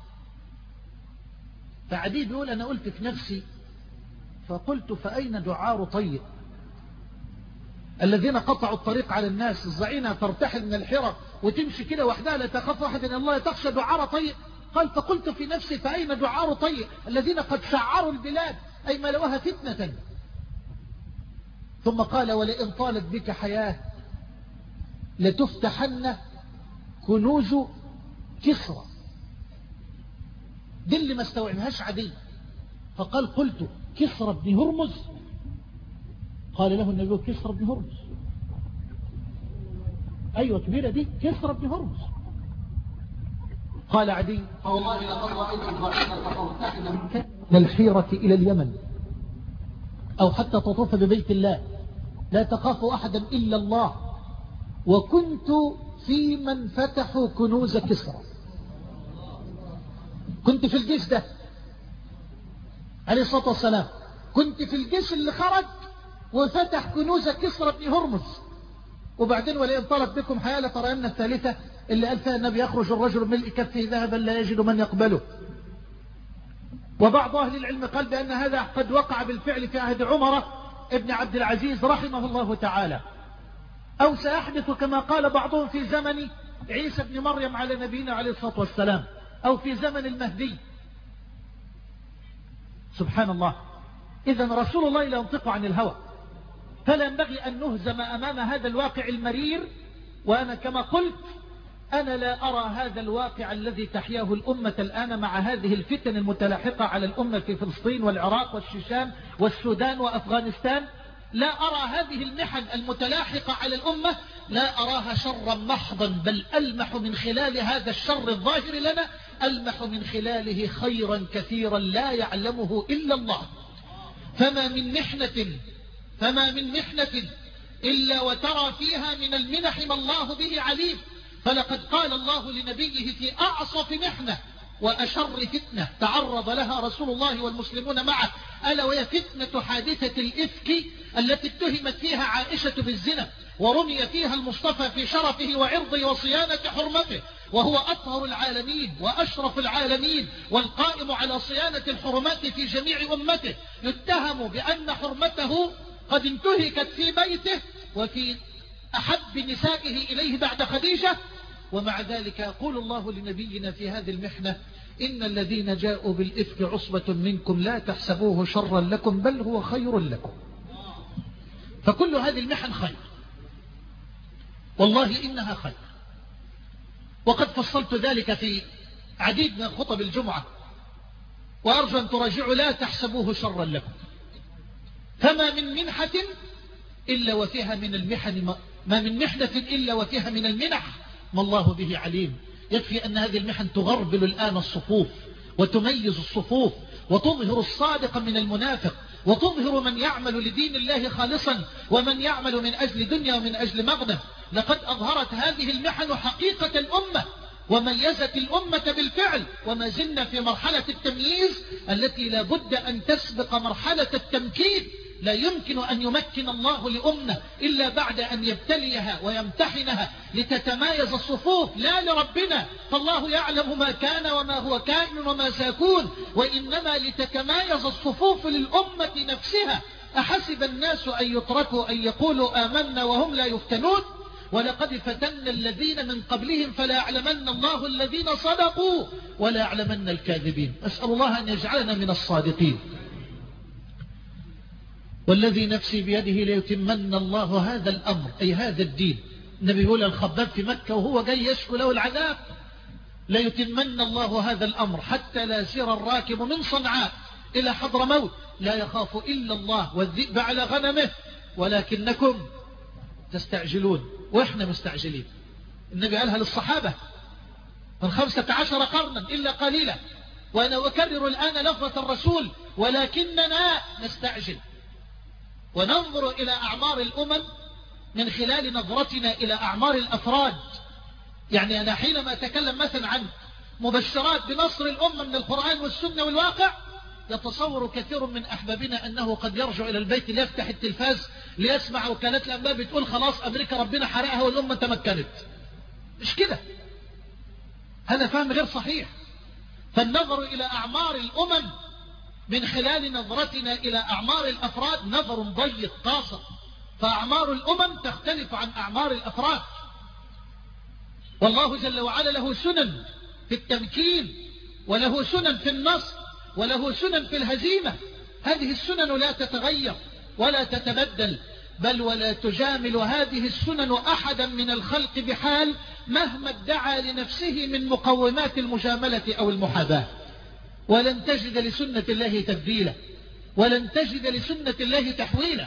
فعدي بيقول أنا قلت في نفسي فقلت فأين دعار طيب الذين قطعوا الطريق على الناس؟ الضعينة ترتحل من الحيرة وتمشي كده وحدها لا تخاف أحدا إلا الله، تخشى دعار طيب. قال فقلت في نفسي فأين دعار طيب الذين قد سعروا البلاد أي ملوها فتنة. ثم قال ولئن طالت بك حياة لتفتحن كنوز كسرى. دي اللي ما استوعبهاش عدي. فقال قلت كسرى بن هرمز؟ قال له النبي كسرى بن هرمز. أيوة كبيرة دي كسرى بن هرمز. قال عدي والله لقد رأيت الضعينة ترتحل من الحيرة إلى اليمن أو حتى تطوف ببيت الله، لا تخاف أحدا إلا الله. وكنت في من فتحوا كنوز كسرى، كنت في الجيش ده عليه الصلاة والسلام، كنت في الجيش اللي خرج وفتح كنوز كسرى بن هرمز. وبعدين ولئن طلت بكم حياة لترين الثالثة اللي قال فيها النبي يخرج الرجل من كفه ذهبا لا يجد من يقبله. وبعض أهل العلم قال بأن هذا قد وقع بالفعل في عهد عمر ابن عبد العزيز رحمه الله تعالى، أو سيحدث كما قال بعضهم في زمن عيسى بن مريم على نبينا عليه الصلاة والسلام، أو في زمن المهدي. سبحان الله. إذن رسول الله لا ينطق عن الهوى، فلا ينبغي أن نهزم أمام هذا الواقع المرير. وأنا كما قلت أنا لا أرى هذا الواقع الذي تحياه الأمة الآن مع هذه الفتن المتلاحقة على الأمة في فلسطين والعراق والشيشان والسودان وأفغانستان، لا أرى هذه المحن المتلاحقة على الأمة، لا أراها شرا محضا، بل ألمح من خلال هذا الشر الظاهر لنا، ألمح من خلاله خيرا كثيرا لا يعلمه إلا الله. فما من محنة فما من محنة إلا وترى فيها من المنح ما الله به عليم. فلقد قال الله لنبيه في أعصف محنة وأشر فتنة تعرض لها رسول الله والمسلمون معه، ألا وهي فتنة حادثة الإفك التي اتهمت فيها عائشة بالزنا، ورمي فيها المصطفى في شرفه وعرضه وصيانة حرمته، وهو أطهر العالمين وأشرف العالمين والقائم على صيانة الحرمات في جميع أمته، يتهم بأن حرمته قد انتهكت في بيته وفي أحب نسائه إليه بعد خديجة. ومع ذلك يقول الله لنبينا في هذه المحنة: إن الذين جاءوا بالإفك عصبة منكم لا تحسبوه شرا لكم بل هو خير لكم. فكل هذه المحن خير، والله إنها خير، وقد فصلت ذلك في عديد من خطب الجمعة، وأرجو أن تراجعوا: لا تحسبوه شرا لكم. فما من منحة إلا وفيها من المحن ما من محنة إلا وفيها من المنح ما الله به عليم. يكفي أن هذه المحن تغربل الآن الصفوف وتميز الصفوف وتظهر الصادق من المنافق، وتظهر من يعمل لدين الله خالصا ومن يعمل من أجل دنيا ومن أجل مغنم. لقد أظهرت هذه المحن حقيقة الأمة وميزت الأمة بالفعل، وما زلنا في مرحلة التمييز التي لا بد أن تسبق مرحلة التمكين. لا يمكن أن يمكن الله لأمة إلا بعد أن يبتليها ويمتحنها لتتمايز الصفوف، لا لربنا، فالله يعلم ما كان وما هو كائن وما سيكون، وإنما لتتمايز الصفوف للأمة نفسها. أحسب الناس أن يتركوا أن يقولوا آمنا وهم لا يفتنون؟ ولقد فتنا الذين من قبلهم فلا يعلمن الله الذين صدقوا ولا يعلمن الكاذبين. أسأل الله أن يجعلنا من الصادقين. والذي نفسي بيده ليتمن الله هذا الأمر، أي هذا الدين. النبي يقول الخباب في مكة وهو جاي يشكو له العذاب: ليتمن الله هذا الأمر حتى لا يسير الراكب من صنعاء إلى حضرموت لا يخاف إلا الله والذئب على غنمه ولكنكم تستعجلون. وإحنا مستعجلين. النبي قالها للصحابة من خمسة عشر قرنا إلا قليلا، وأنا أكرر الآن لفظة الرسول: ولكننا نستعجل. وننظر إلى أعمار الأمم من خلال نظرتنا إلى أعمار الأفراد. يعني أنا حينما أتكلم مثلا عن مبشرات بنصر الأمة من القرآن والسنة والواقع، يتصور كثير من أحبابنا أنه قد يرجع إلى البيت ليفتح التلفاز ليسمع وكالات الأنباء بتقول خلاص أمريكا ربنا حرقها والأمة تمكنت. مش كده، هذا فهم غير صحيح. فالنظر إلى أعمار الأمم من خلال نظرتنا إلى أعمار الأفراد نظر ضيق قاصر، فأعمار الأمم تختلف عن أعمار الأفراد. والله جل وعلا له سنن في التمكين، وله سنن في النصر، وله سنن في الهزيمة. هذه السنن لا تتغير ولا تتبدل، بل ولا تجامل هذه السنن أحدا من الخلق بحال مهما ادعى لنفسه من مقومات المجاملة أو المحاباة. ولن تجد لسنة الله تبديلا، ولن تجد لسنة الله تحويلا.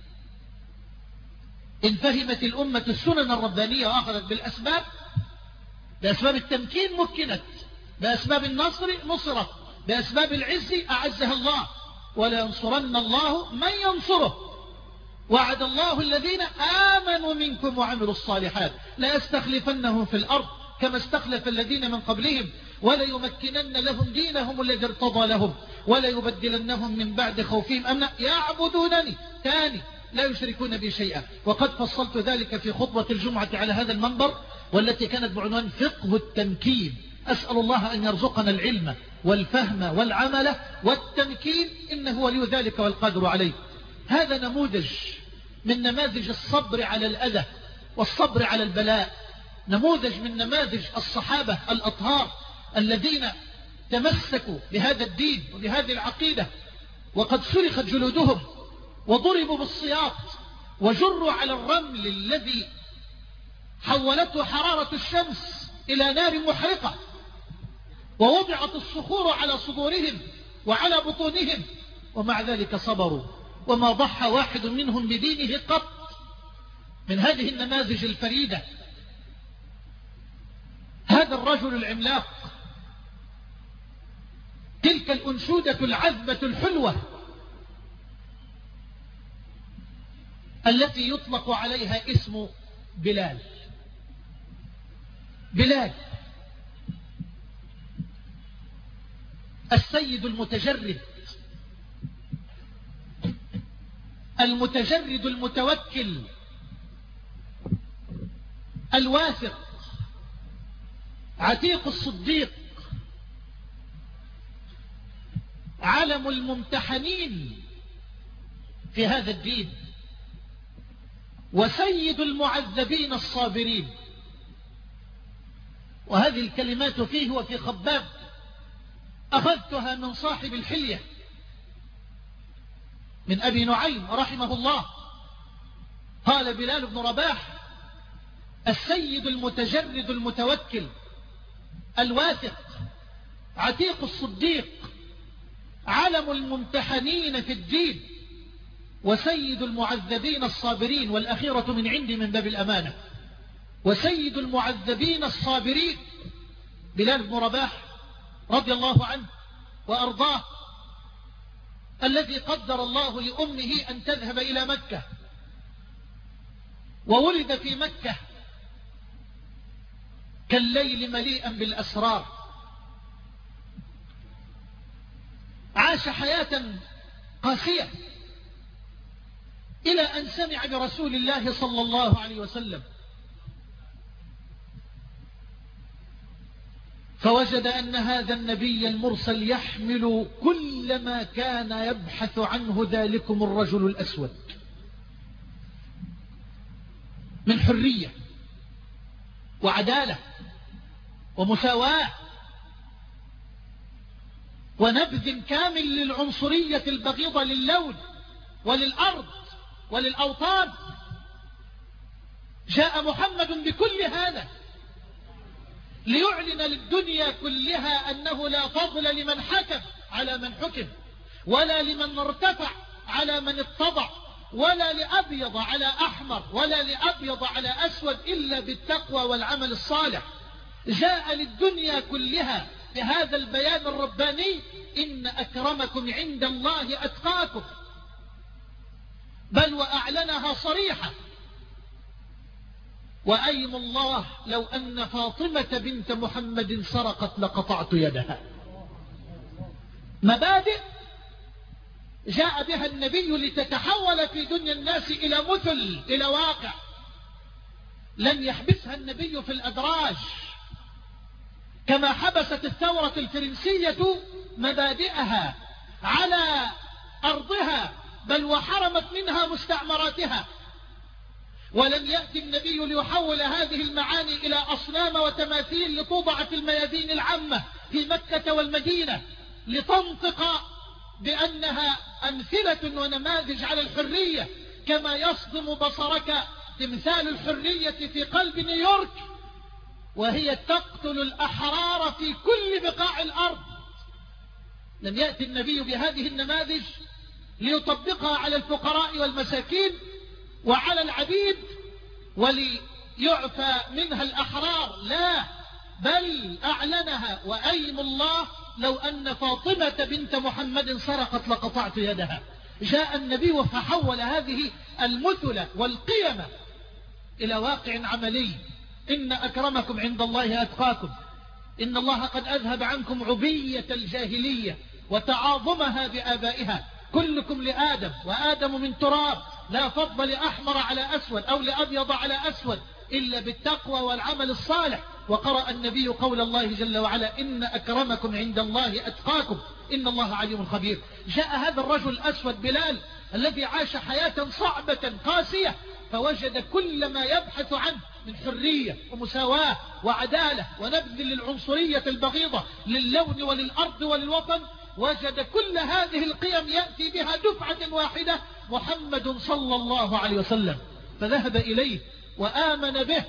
إن فهمت الأمة السنن الربانية وأخذت بالأسباب، بأسباب التمكين مكنت، بأسباب النصر نصرت، بأسباب العز أعزها الله. ولا ينصرن الله من ينصره. وعد الله الذين آمنوا منكم وعملوا الصالحات لا يستخلفنهم في الأرض كما استخلف الذين من قبلهم ولا يمكنن لهم دينهم الذي ارتضى لهم ولا يبدلنهم من بعد خوفهم أمنا يعبدونني تاني لا يشركون بي شيئا. وقد فصلت ذلك في خطبة الجمعة على هذا المنبر والتي كانت بعنوان فقه التمكين. أسأل الله أن يرزقنا العلم والفهم والعمل والتمكين إنه ولي ذلك والقادر عليه. هذا نموذج من نماذج الصبر على الأذى والصبر على البلاء، نموذج من نماذج الصحابة الأطهار الذين تمسكوا بهذا الدين وبهذه العقيدة وقد سرقت جلودهم وضربوا بالسياط وجروا على الرمل الذي حولته حرارة الشمس إلى نار محرقة ووضعت الصخور على صدورهم وعلى بطونهم ومع ذلك صبروا وما ضحى واحد منهم بدينه قط. من هذه النماذج الفريدة هذا الرجل العملاق، تلك الأنشودة العذبة الحلوة التي يطلق عليها اسم بلال. بلال السيد المتجرد المتجرد المتوكل الواثق عتيق الصديق علم الممتحنين في هذا الدين وسيد المعذبين الصابرين. وهذه الكلمات فيه وفي خباب أخذتها من صاحب الحلية من أبي نعيم رحمه الله. قال بلال بن رباح السيد المتجرد المتوكل الواثق عتيق الصديق علم الممتحنين في الدين وسيد المعذبين الصابرين، والأخيرة من عندي من باب الأمانة، وسيد المعذبين الصابرين بلال بن رباح رضي الله عنه وأرضاه الذي قدر الله لأمه أن تذهب إلى مكة وولد في مكة كالليل مليئا بالأسرار. عاش حياة قاسية إلى أن سمع برسول الله صلى الله عليه وسلم فوجد أن هذا النبي المرسل يحمل كل ما كان يبحث عنه ذلكم الرجل الأسود من حرية وعدالة ومساواة ونبذ كامل للعنصرية البغيضة للون وللأرض وللأوطان. جاء محمد بكل هذا ليعلن للدنيا كلها أنه لا فضل لمن حكم على من حكم ولا لمن ارتفع على من اتضع ولا لأبيض على أحمر ولا لأبيض على أسود إلا بالتقوى والعمل الصالح. جاء للدنيا كلها بهذا البيان الرباني إن أكرمكم عند الله أتقاكم، بل وأعلنها صريحة وأيم الله لو أن فاطمة بنت محمد سرقت لقطعت يدها. مبادئ جاء بها النبي لتتحول في دنيا الناس إلى مثل إلى واقع. لم يحبسها النبي في الأدراج كما حبست الثورة الفرنسية مبادئها على أرضها بل وحرمت منها مستعمراتها. ولم يأتي النبي ليحول هذه المعاني إلى أصنام وتماثيل لتوضع في الميادين العامة في مكة والمدينة لتنطق بأنها أمثلة ونماذج على الحرية كما يصدم بصرك تمثال الحرية في قلب نيويورك وهي تقتل الأحرار في كل بقاع الأرض. لم يأتي النبي بهذه النماذج ليطبقها على الفقراء والمساكين وعلى العبيد وليعفى منها الأحرار، لا، بل أعلنها وأيم الله لو أن فاطمة بنت محمد سرقت لقطعت يدها. جاء النبي فحول هذه المثل والقيم إلى واقع عملي. إن أكرمكم عند الله أتقاكم، إن الله قد أذهب عنكم عبية الجاهلية وتعاظمها بآبائها. كلكم لآدم وآدم من تراب، لا فضل لأحمر على أسود أو لأبيض على أسود إلا بالتقوى والعمل الصالح. وقرأ النبي قول الله جل وعلا إن أكرمكم عند الله أتقاكم إن الله عليم خبير. جاء هذا الرجل الأسود بلال الذي عاش حياة صعبة قاسية، فوجد كل ما يبحث عنه من حرية ومساواة وعدالة ونبذ للعنصرية البغيضة للون وللأرض وللوطن. وجد كل هذه القيم يأتي بها دفعة واحدة محمد صلى الله عليه وسلم، فذهب إليه وآمن به.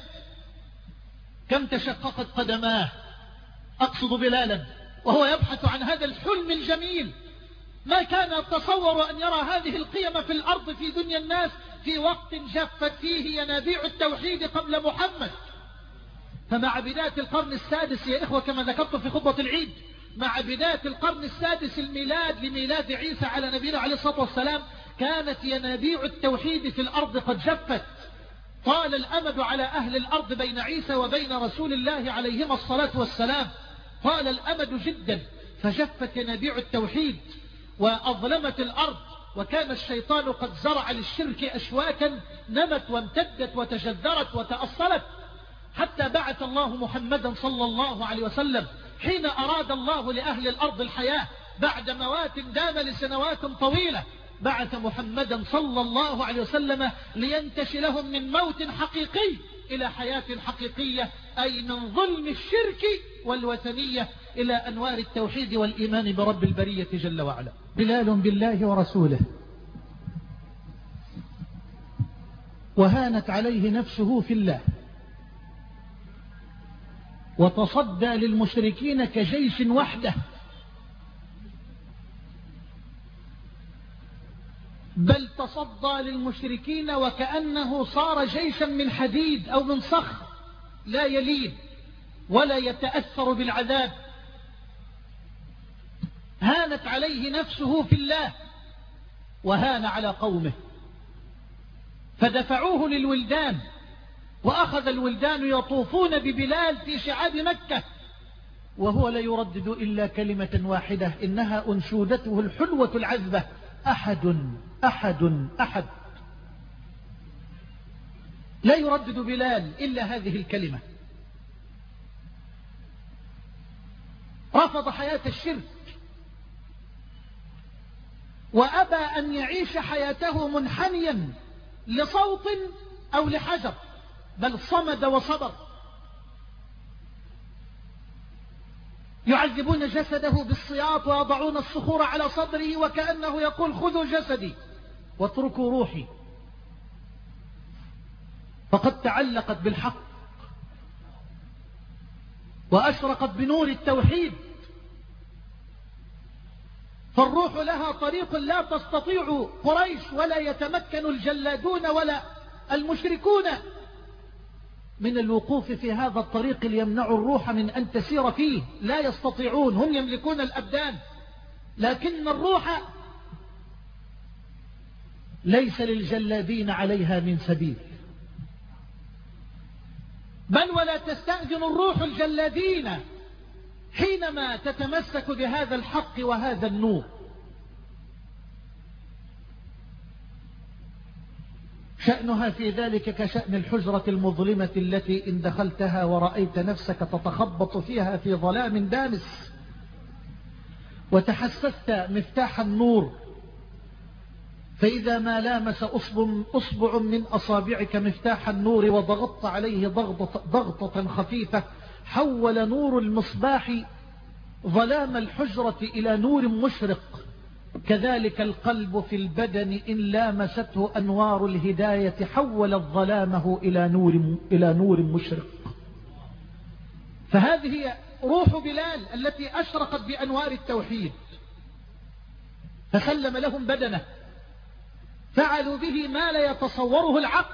كم تشققت قدماه، أقصد بلالا وهو يبحث عن هذا الحلم الجميل. ما كان يتصور أن يرى هذه القيم في الأرض في دنيا الناس في وقت جفت فيه ينابيع التوحيد قبل محمد. فمع بداية القرن السادس يا إخوة كما ذكرت في خطبة العيد، مع بداية القرن السادس الميلاد لميلاد عيسى على نبينا عليه الصلاة والسلام، كانت ينابيع التوحيد في الأرض قد جفت. طال الأمد على أهل الأرض بين عيسى وبين رسول الله عليهما الصلاة والسلام، طال الأمد جدا، فجفت ينابيع التوحيد وأظلمت الأرض. وكان الشيطان قد زرع للشرك أشواكا نمت وامتدت وتجذرت وتأصلت، حتى بعث الله محمدا صلى الله عليه وسلم حين أراد الله لأهل الأرض الحياة بعد موات دام لسنوات طويلة. بعث محمدا صلى الله عليه وسلم لينتشي لهم من موت حقيقي إلى حياة حقيقية، أي من ظلم الشرك والوثنية إلى أنوار التوحيد والإيمان برب البرية جل وعلا. بلال بالله ورسوله، وهانت عليه نفسه في الله، وتصدى للمشركين كجيش وحده، بل تصدى للمشركين وكأنه صار جيشا من حديد أو من صخر لا يلين ولا يتأثر بالعذاب. هانت عليه نفسه في الله وهان على قومه، فدفعوه للولدان، وأخذ الولدان يطوفون ببلال في شعاب مكة، وهو لا يردد إلا كلمة واحدة إنها أنشودته الحلوة العذبة: أحد أحد أحد. لا يردد بلال إلا هذه الكلمة. رفض حياة الشرك، وأبى أن يعيش حياته منحنيا لصوت أو لحجر، بل صمد وصبر. يعذبون جسده بالسياط ويضعون الصخور على صدره وكأنه يقول: خذوا جسدي واتركوا روحي. فقد تعلقت بالحق وأشرقت بنور التوحيد، فالروح لها طريق لا تستطيع قريش ولا يتمكن الجلادون ولا المشركون من الوقوف في هذا الطريق ليمنعوا الروح من أن تسير فيه، لا يستطيعون. هم يملكون الأبدان، لكن الروح ليس للجلادين عليها من سبيل، بل ولا تستأذن الروح الجلادين حينما تتمسك بهذا الحق وهذا النور. شأنها في ذلك كشأن الحجرة المظلمة التي إن دخلتها ورأيت نفسك تتخبط فيها في ظلام دامس، وتحسست مفتاح النور، فإذا ما لامس أصبع من أصابعك مفتاح النور وضغطت عليه ضغطة, ضغطة خفيفة، حول نور المصباح ظلام الحجرة إلى نور مشرق. كذلك القلب في البدن إن لامسته أنوار الهداية حولت ظلامه إلى نور, إلى نور مشرق. فهذه هي روح بلال التي أشرقت بأنوار التوحيد، فسلم لهم بدنه، فعلوا به ما لا يتصوره العقل.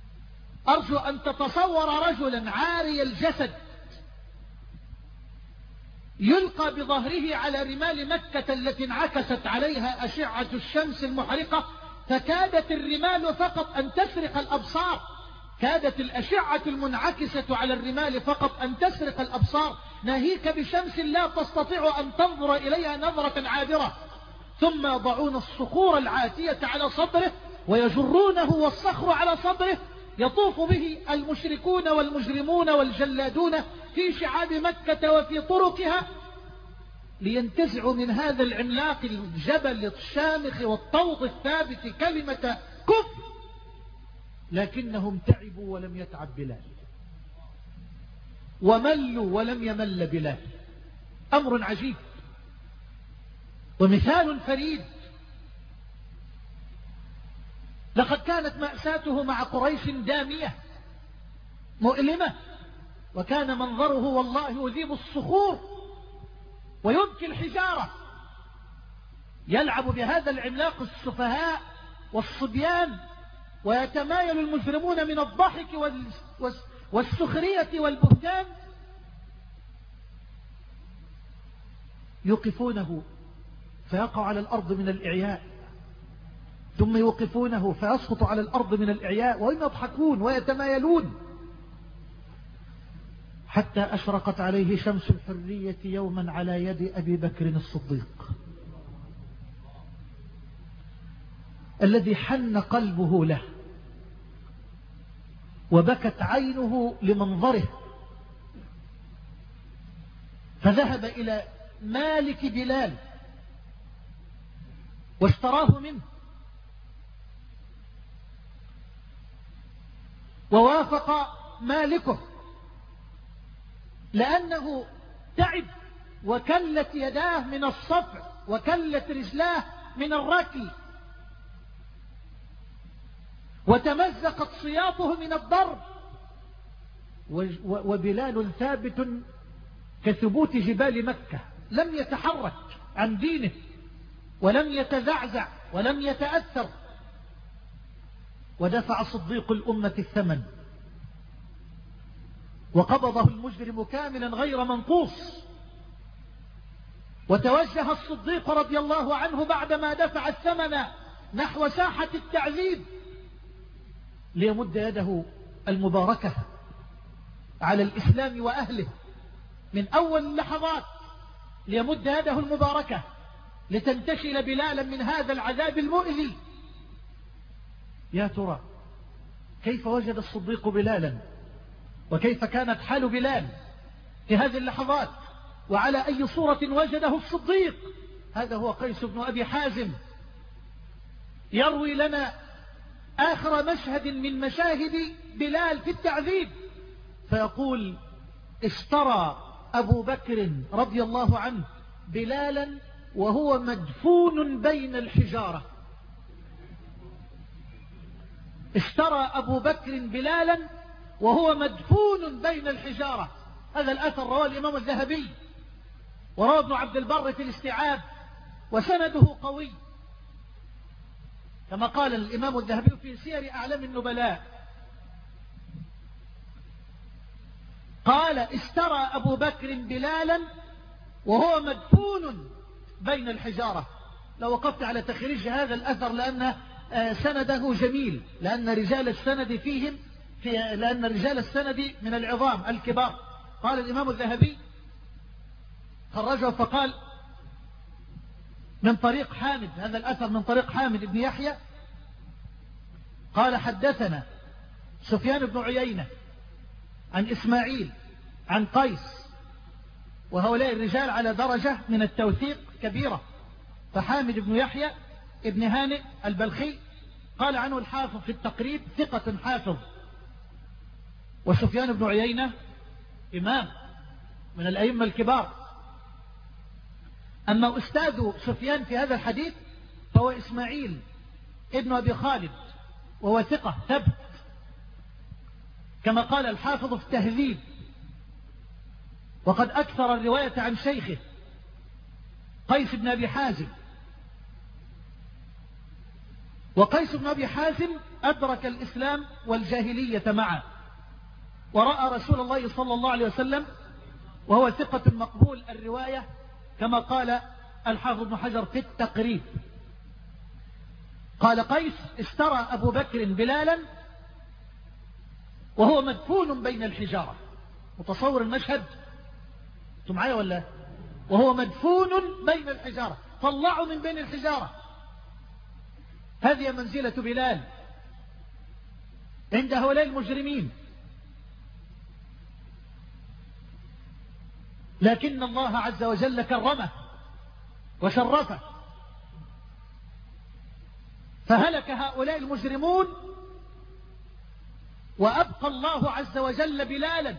أرجو أن تتصور رجلا عاري الجسد يلقى بظهره على رمال مكة التي انعكست عليها أشعة الشمس المحرقة، فكادت الرمال فقط أن تسرق الأبصار، كادت الأشعة المنعكسة على الرمال فقط أن تسرق الأبصار، ناهيك بشمس لا تستطيع أن تنظر إليها نظرة عابرة. ثم يضعون الصخور العاتية على صدره ويجرونه والصخر على صدره، يطوف به المشركون والمجرمون والجلادون في شعاب مكة وفي طرقها لينتزعوا من هذا العملاق الجبل الشامخ والطوط الثابت كلمة كفر، لكنهم تعبوا ولم يتعب بلال، وملوا ولم يمل بلال. أمر عجيب ومثال فريد. لقد كانت مأساته مع قريش دامية مؤلمة، وكان منظره والله يذيب الصخور ويبكي الحجارة. يلعب بهذا العملاق السفهاء والصبيان، ويتمايل المجرمون من الضحك والسخرية والبهتان، يوقفونه فيقع على الأرض من الإعياء، ثم يوقفونه فيسقط على الأرض من الإعياء، وهم يضحكون ويتمايلون، حتى أشرقت عليه شمس الحرية يوما على يد أبي بكر الصديق الذي حن قلبه له وبكت عينه لمنظره، فذهب إلى مالك بلال واشتراه منه، ووافق مالكه لأنه تعب وكلت يداه من الصفع وكلت رجلاه من الركل وتمزقت سياطه من الضرب، وبلال ثابت كثبوت جبال مكة، لم يتحرك عن دينه ولم يتزعزع ولم يتأثر. ودفع صديق الأمة الثمن وقبضه المجرم كاملا غير منقوص، وتوجه الصديق رضي الله عنه بعدما دفع الثمن نحو ساحة التعذيب ليمد يده المباركة على الإسلام وأهله من أول اللحظات، ليمد يده المباركة لتنتشل بلالا من هذا العذاب المؤذي. يا ترى كيف وجد الصديق بلالا، وكيف كانت حال بلال في هذه اللحظات، وعلى أي صورة وجده الصديق؟ هذا هو قيس بن أبي حازم يروي لنا آخر مشهد من مشاهد بلال في التعذيب، فيقول: اشترى أبو بكر رضي الله عنه بلالا وهو مدفون بين الحجارة. اشترى أبو بكر بلالا وهو مدفون بين الحجارة. هذا الأثر رواه الإمام الذهبي ورواه ابن عبد البر في الاستيعاب، وسنده قوي كما قال الإمام الذهبي في سير أعلام النبلاء. قال: اشترى أبو بكر بلالا وهو مدفون بين الحجارة. لو وقفت على تخريج هذا الأثر لأن سنده جميل، لأن رجال السند فيهم في لأن رجال السند من العظام الكبار. قال الإمام الذهبي خرجه فقال: من طريق حامد، هذا الأثر من طريق حامد بن يحيى قال: حدثنا سفيان بن عيينة عن إسماعيل عن قيس، وهؤلاء الرجال على درجة من التوثيق كبيرة. فحامد بن يحيى ابن هانئ البلخي قال عنه الحافظ في التقريب: ثقة حافظ. وسفيان بن عيينة إمام من الأئمة الكبار. أما أستاذ سفيان في هذا الحديث فهو إسماعيل ابن أبي خالد، وهو ثقة ثبت كما قال الحافظ في التهذيب، وقد أكثر الرواية عن شيخه قيس بن أبي حازم. وقيس بن أبي حازم أدرك الإسلام والجاهلية معا، ورأى رسول الله صلى الله عليه وسلم وهو ثقة مقبول الرواية كما قال الحافظ ابن حجر في التقريب. قال قيس: اشترى أبو بكر بلالا وهو مدفون بين الحجارة. متصور المشهد؟ انتم معايا ولا؟ وهو مدفون بين الحجارة، طلعوا من بين الحجارة. هذه منزلة بلال عند هؤلاء المجرمين. لكن الله عز وجل كرمه وشرفه، فهلك هؤلاء المجرمون وأبقى الله عز وجل بلالا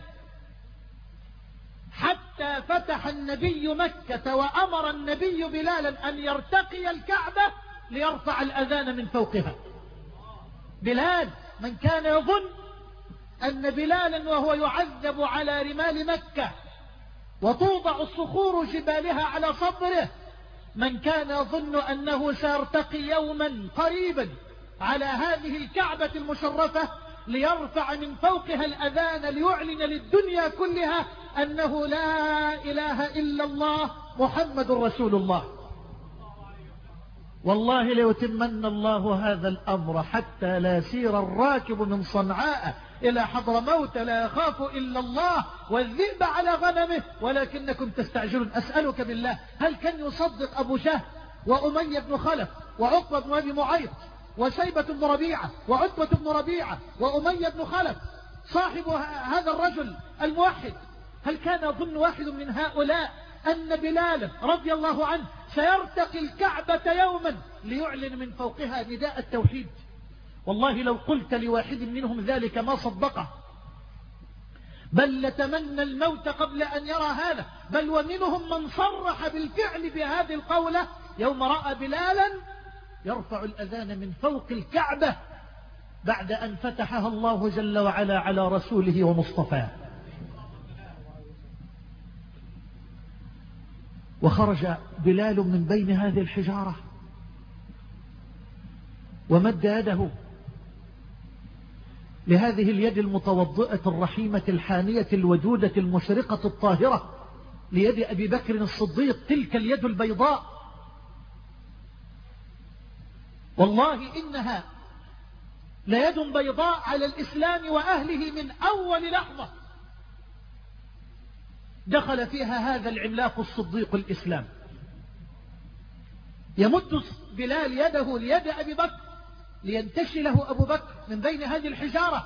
حتى فتح النبي مكة وأمر النبي بلالا أن يرتقي الكعبة ليرفع الأذان من فوقها. بلال من كان يظن أن بلالا وهو يعذب على رمال مكة وتوضع الصخور جبالها على صدره، من كان يظن أنه سيرتقي يوما قريبا على هذه الكعبة المشرفة ليرفع من فوقها الأذان ليعلن للدنيا كلها أنه لا إله إلا الله محمد رسول الله. والله ليتمن الله هذا الأمر حتى لا يسير الراكب من صنعاء إلى حضرموت لا يخاف إلا الله والذئب على غنمه ولكنكم تستعجلون. أسألك بالله، هل كان يصدق أبو جهل وأمية بن خلف وعقبة بن أبي معيط وشيبة بن ربيعة وعتبة بن ربيعة وأمية بن خلف صاحب هذا الرجل الموحد، هل كان يظن واحد من هؤلاء أن بلالا رضي الله عنه سيرتقي الكعبة يوما ليعلن من فوقها نداء التوحيد؟ والله لو قلت لواحد منهم ذلك ما صدقه، بل لتمنى الموت قبل أن يرى هذا. بل ومنهم من صرح بالفعل بهذه القولة يوم رأى بلالا يرفع الأذان من فوق الكعبة بعد أن فتحها الله جل وعلا على رسوله ومصطفاه. وخرج بلال من بين هذه الحجارة ومد يده لهذه اليد المتوضئة الرحيمة الحانية الودودة المشرقة الطاهرة، ليد أبي بكر الصديق، تلك اليد البيضاء. والله إنها ليد بيضاء على الإسلام وأهله من أول لحظة دخل فيها هذا العملاق الصديق الإسلام. يمد بلال يده ليد أبي بكر لينتشله أبو بكر من بين هذه الحجارة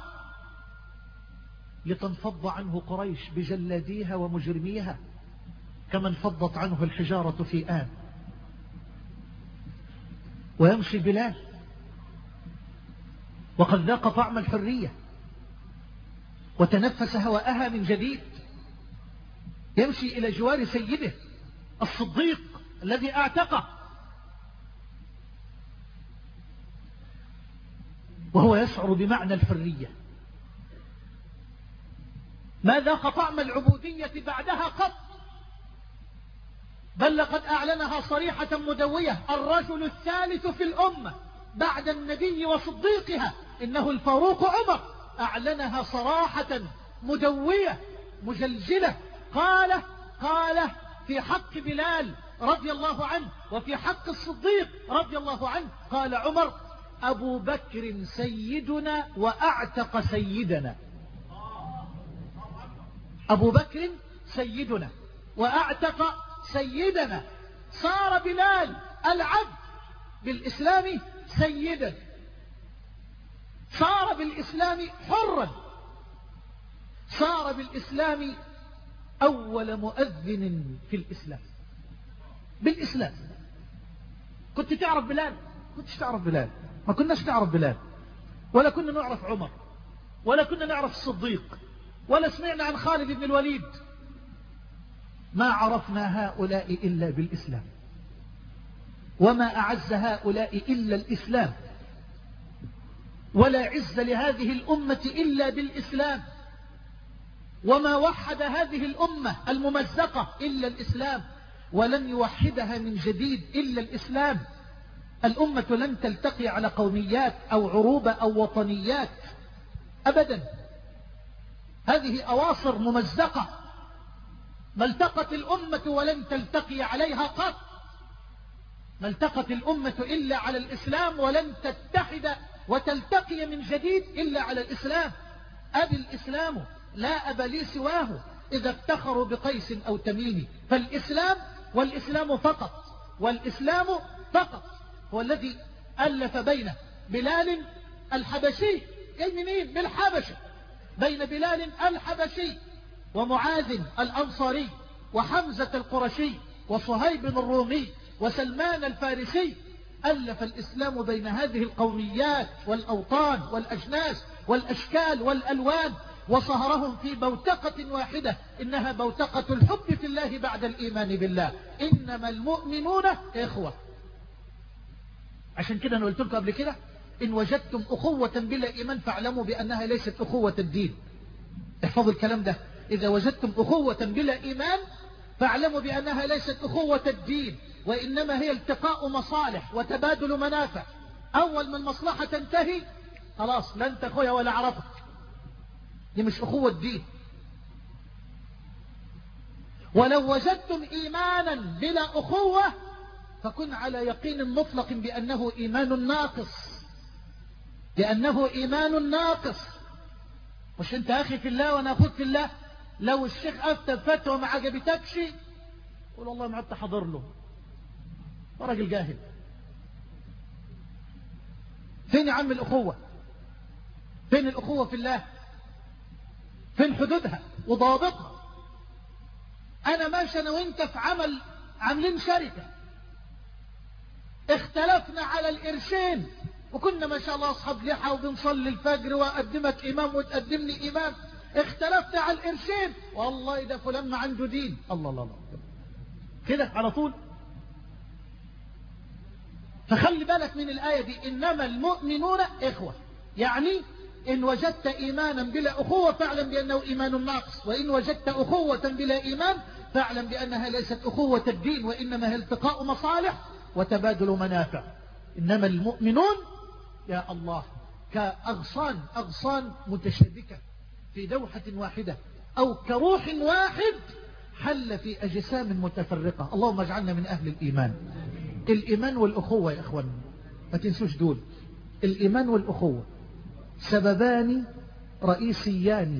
لتنفض عنه قريش بجلاديها ومجرميها كما انفضت عنه الحجارة في آن. ويمشي بلال وقد ذاق طعم الحرية وتنفس هواءها من جديد، يمشي إلى جوار سيده الصديق الذي اعتقه وهو يشعر بمعنى الحرية. ما ذاق طعم العبودية بعدها قط، بل لقد أعلنها صريحة مدوية الرجل الثالث في الأمة بعد النبي وصديقها إنه الفاروق عمر، أعلنها صراحة مدوية مجلجلة. قال قال في حق بلال رضي الله عنه وفي حق الصديق رضي الله عنه، قال عمر: أبو بكر سيدنا وأعتق سيدنا. أبو بكر سيدنا وأعتق سيدنا. صار بلال العبد بالإسلام سيدا، صار بالإسلام حرا، صار بالإسلام أول مؤذن في الإسلام. بالإسلام. كنت تعرف بلال؟ كنتش تعرف بلال؟ ما كناش نعرف بلال، ولا كنا نعرف عمر، ولا كنا نعرف الصديق، ولا سمعنا عن خالد بن الوليد. ما عرفنا هؤلاء إلا بالإسلام، وما أعز هؤلاء إلا الإسلام، ولا عز لهذه الأمة إلا بالإسلام، وما وحد هذه الأمة الممزقة إلا الإسلام، ولن يوحدها من جديد إلا الإسلام. الأمة لن تلتقي على قوميات أو عروبة أو وطنيات أبدا، هذه أواصر ممزقة ما التقت الأمة ولن تلتقي عليها قط، ما التقت الأمة إلا على الإسلام، ولن تتحد وتلتقي من جديد إلا على الإسلام. أبي الإسلام لا أب لي سواه إذا افتخروا بقيس أو تميم، فالإسلام والإسلام فقط، والإسلام فقط هو الذي ألف بين بلال الحبشي، جاي منين؟ بالحبشة، بين بلال الحبشي ومعاذ الأنصاري وحمزة القرشي وصهيب الرومي وسلمان الفارسي. ألف الإسلام بين هذه القوميات والأوطان والأجناس والأشكال والألوان، وصهرهم في بوتقة واحدة، إنها بوتقة الحب في الله بعد الإيمان بالله. إنما المؤمنون إخوة. عشان كده أنا قلت لكم قبل كده، إن وجدتم أخوة بلا إيمان فاعلموا بأنها ليست أخوة الدين. احفظوا الكلام ده، إذا وجدتم أخوة بلا إيمان فاعلموا بأنها ليست أخوة الدين، وإنما هي التقاء مصالح وتبادل منافع. أول من مصلحة تنتهي خلاص لا أنت أخويا ولا أعرفك، دي مش أخوة الدين. ولو وجدتم إيمانا بلا أخوة فكن على يقين مطلق بأنه إيمان ناقص، بأنه إيمان ناقص. مش أنت أخي في الله وأنا أخوك في الله، لو الشيخ أفتى فتوى ما عجبتكش قول والله ما عدت حضر له، راجل جاهل. فين يا عم الأخوة؟ فين الأخوة في الله؟ فين حدودها وضوابطها؟ أنا ماشي أنا وإنت في عمل، عاملين شركة، اختلفنا على القرشين، وكنا ما شاء الله أصحاب لحى وبنصلي الفجر وأقدمك إمام وتقدمني إمام، اختلفنا على القرشين، والله ده فلان ما عنده دين. الله الله الله كده على طول. فخلي بالك من الآية دي، إنما المؤمنون إخوة، يعني إن وجدت إيمانا بلا أخوة فاعلم بأنه إيمان ناقص، وإن وجدت أخوة بلا إيمان فاعلم بأنها ليست أخوة الدين، وإنما هي التقاء مصالح وتبادل منافع. إنما المؤمنون يا الله كأغصان، أغصان متشابكة في دوحة واحدة، أو كروح واحد حل في أجسام متفرقة. اللهم اجعلنا من أهل الإيمان. الإيمان والأخوة يا إخوان ما تنسوش دول، الإيمان والأخوة سببان رئيسيان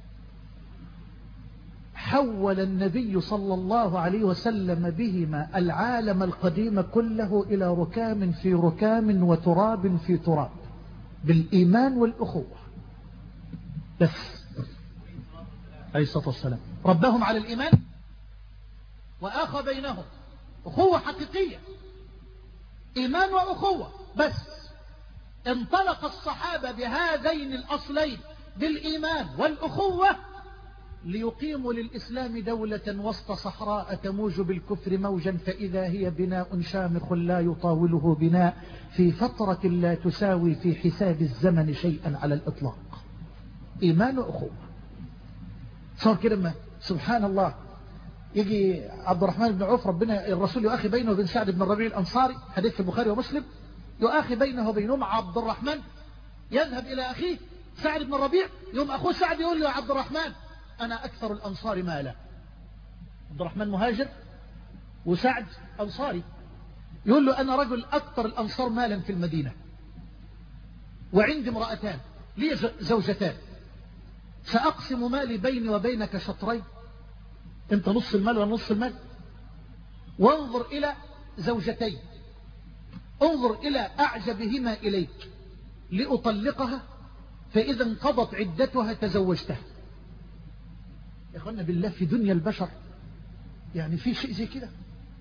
حول النبي صلى الله عليه وسلم بهما العالم القديم كله إلى ركام في ركام وتراب في تراب، بالإيمان والأخوة بس. عليه الصلاة والسلام ربهم على الإيمان وآخى بينهم أخوة حقيقية، إيمان وأخوة بس. انطلق الصحابة بهذين الأصلين بالإيمان والأخوة ليقيموا للإسلام دولة وسط صحراء تموج بالكفر موجا، فإذا هي بناء شامخ لا يطاوله بناء، في فترة لا تساوي في حساب الزمن شيئا على الإطلاق. إيمان وأخوة. صار كده سبحان الله، يجي عبد الرحمن بن عوف ربنا الرسول يؤخي بينه وبين سعد بن الربيع الأنصاري، حديث في البخاري ومسلم، يؤخي بينه وبينهم عبد الرحمن يذهب إلى أخيه سعد بن الربيع، يوم أخوه سعد يقول له يا عبد الرحمن أنا أكثر الأنصار مالا. عبد الرحمن مهاجر وسعد أنصاري، يقول له أنا رجل أكثر الأنصار مالا في المدينة، وعندي امرأتان لي زوجتان، سأقسم مالي بيني وبينك شطرين، انت نص المال ونص المال، وانظر إلى زوجتين، انظر إلى أعجبهما إليك لأطلقها، فإذا انقضت عدتها تزوجتها. يا أخوانا بالله في دنيا البشر يعني في شيء زي كده؟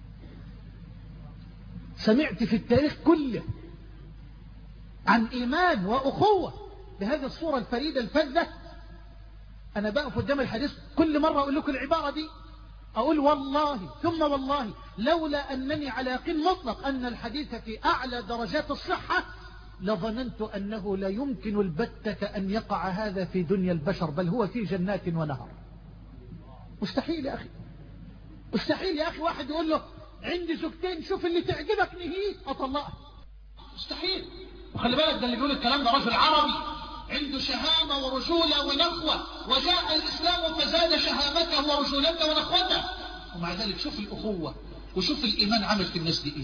سمعت في التاريخ كله عن إيمان وأخوة بهذه الصورة الفريدة الفذة؟ أنا بقف قدام الحديث كل مرة أقول لكم العبارة دي، أقول والله ثم والله لولا أنني على يقين مطلق أن الحديث في أعلى درجات الصحة لظننت أنه لا يمكن البتة أن يقع هذا في دنيا البشر، بل هو في جنات ونهر. مستحيل يا أخي، مستحيل يا أخي واحد يقول له عندي زوجتين شوف اللي تعجبك نهيه أطلقها، مستحيل. وخلي بالك ده اللي بيقول الكلام ده رجل عربي عنده شهامة ورجولة ونخوة، وجاء الإسلام فزاد شهامته أمته ورجولته ونخوته. ومع ذلك شوف الأخوة وشوف الإيمان عمل في الناس دي إيه.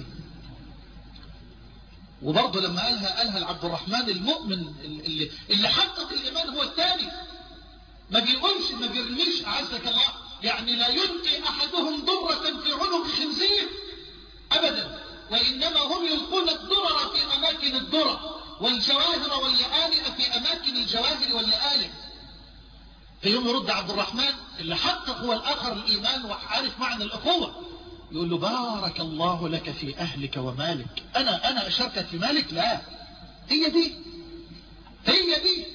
وبرضه لما قالها قالها لعبد الرحمن المؤمن اللي, اللي حقق الإيمان هو الثاني، ما بيقولش ما بيرميش أعزك الله، يعني لا يلقي أحدهم درة في عنق خنزير أبدا، وإنما هم يلقون الدرر في أماكن الدرر والجواهر واللآلئ في أماكن الجواهر واللآلئ. في يوم يرد عبد الرحمن اللي حقق هو الآخر الإيمان وعارف معنى الأخوة، يقول له بارك الله لك في أهلك ومالك. أنا أنا أشاركك في مالك؟ لا، هي دي هي دي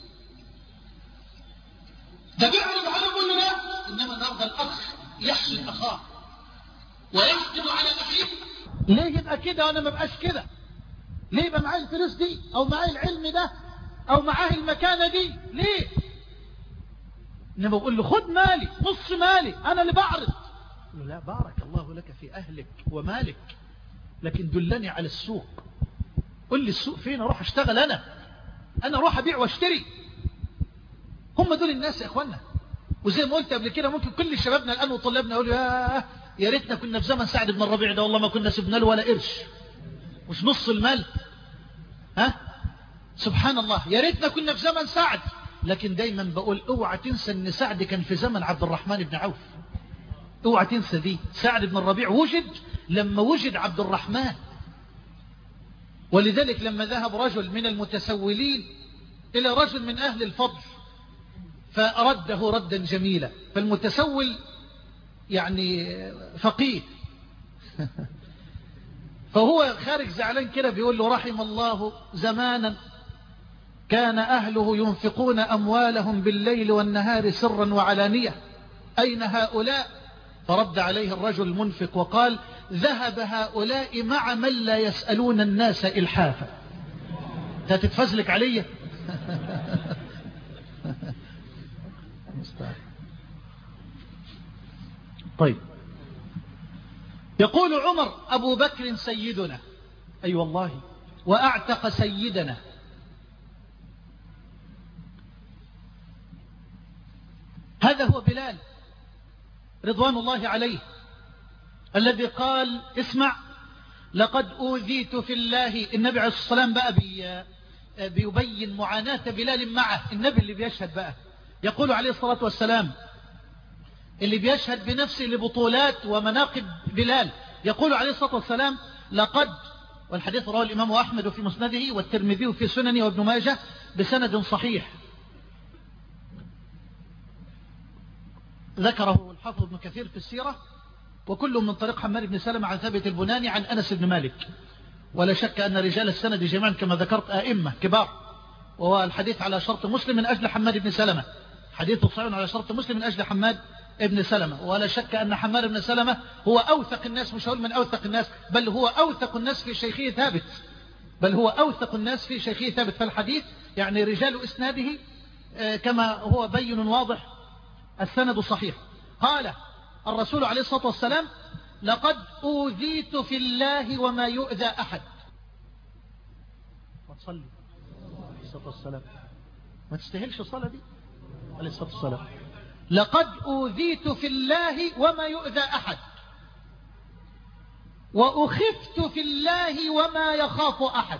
ده بيعرض على كل ده. إنما النهارده الأخ يحسد أخاه ويحقد على أخيه. ليه يبقى كده وأنا ما بقاش كده؟ ليه يبقى معايا الفلوس دي أو معايا العلم ده أو معايا المكانة دي؟ ليه؟ إنما بقول له خد مالي، نص مالي، أنا اللي بعرض. له لا، بارك الله لك في أهلك ومالك، لكن دلني على السوق. قل لي السوق فين أروح أشتغل، أنا أنا أروح أبيع واشتري. هم دول الناس يا إخوانا. وزي ما قلت قبل كده ممكن كل شبابنا الآن وطلابنا يقولوا يا يا ريتنا كنا في زمن سعد بن الربيع ده، والله ما كنا سبنا له ولا قرش، مش نص المال. ها سبحان الله، يا ريتنا كنا في زمن سعد. لكن دايما بقول اوعى تنسى ان سعد كان في زمن عبد الرحمن بن عوف. اوعى تنسى دي. سعد بن الربيع وجد لما وجد عبد الرحمن. ولذلك لما ذهب رجل من المتسولين إلى رجل من أهل الفضل فرده ردا جميلا، فالمتسول يعني فقيه فهو خارج زعلان كده بيقول له رحم الله زمانا كان أهله ينفقون أموالهم بالليل والنهار سرا وعلانية، أين هؤلاء؟ فرد عليه الرجل المنفق وقال ذهب هؤلاء مع من لا يسألون الناس إلحافا. تتفزلك علي طيب. يقول عمر أبو بكر سيدنا، أي أيوة والله، وأعتق سيدنا. هذا هو بلال رضوان الله عليه الذي قال اسمع لقد أوذيت في الله. النبي عليه الصلاة والسلام بقى بي بيبين معاناة بلال معه. النبي اللي بيشهد بقى يقول عليه الصلاة والسلام، اللي بيشهد بنفسه لبطولات ومناقب بلال، يقول عليه الصلاة والسلام لقد، والحديث رواه الإمام أحمد في مسنده والترمذي في سننه وابن ماجه بسند صحيح، ذكره الحافظ ابن كثير في السيرة، وكل من طريق حماد بن سلمة عن ثابت البناني عن أنس بن مالك. ولا شك أن رجال السند جميعا كما ذكرت أئمة كبار، وهو الحديث على شرط مسلم من أجل حماد بن سلمة، حديث صحيح على شرط مسلم من أجل حماد ابن سلمة. ولا شك أن حماد بن سلمة هو أوثق الناس، مش هقول من أوثق الناس، بل هو أوثق الناس في شيخه ثابت، بل هو أوثق الناس في شيخه ثابت. فالحديث يعني رجال إسناده كما هو بين واضح السند صحيح. قال الرسول عليه الصلاة والسلام لقد أوذيت في الله وما يؤذى أحد. ما تصلي عليه الصلاة والسلام، ما تستهلش الصلاة دي عليه الصلاة والسلام. لقد أوذيت في الله وما يؤذى أحد، وأخفت في الله وما يخاف أحد.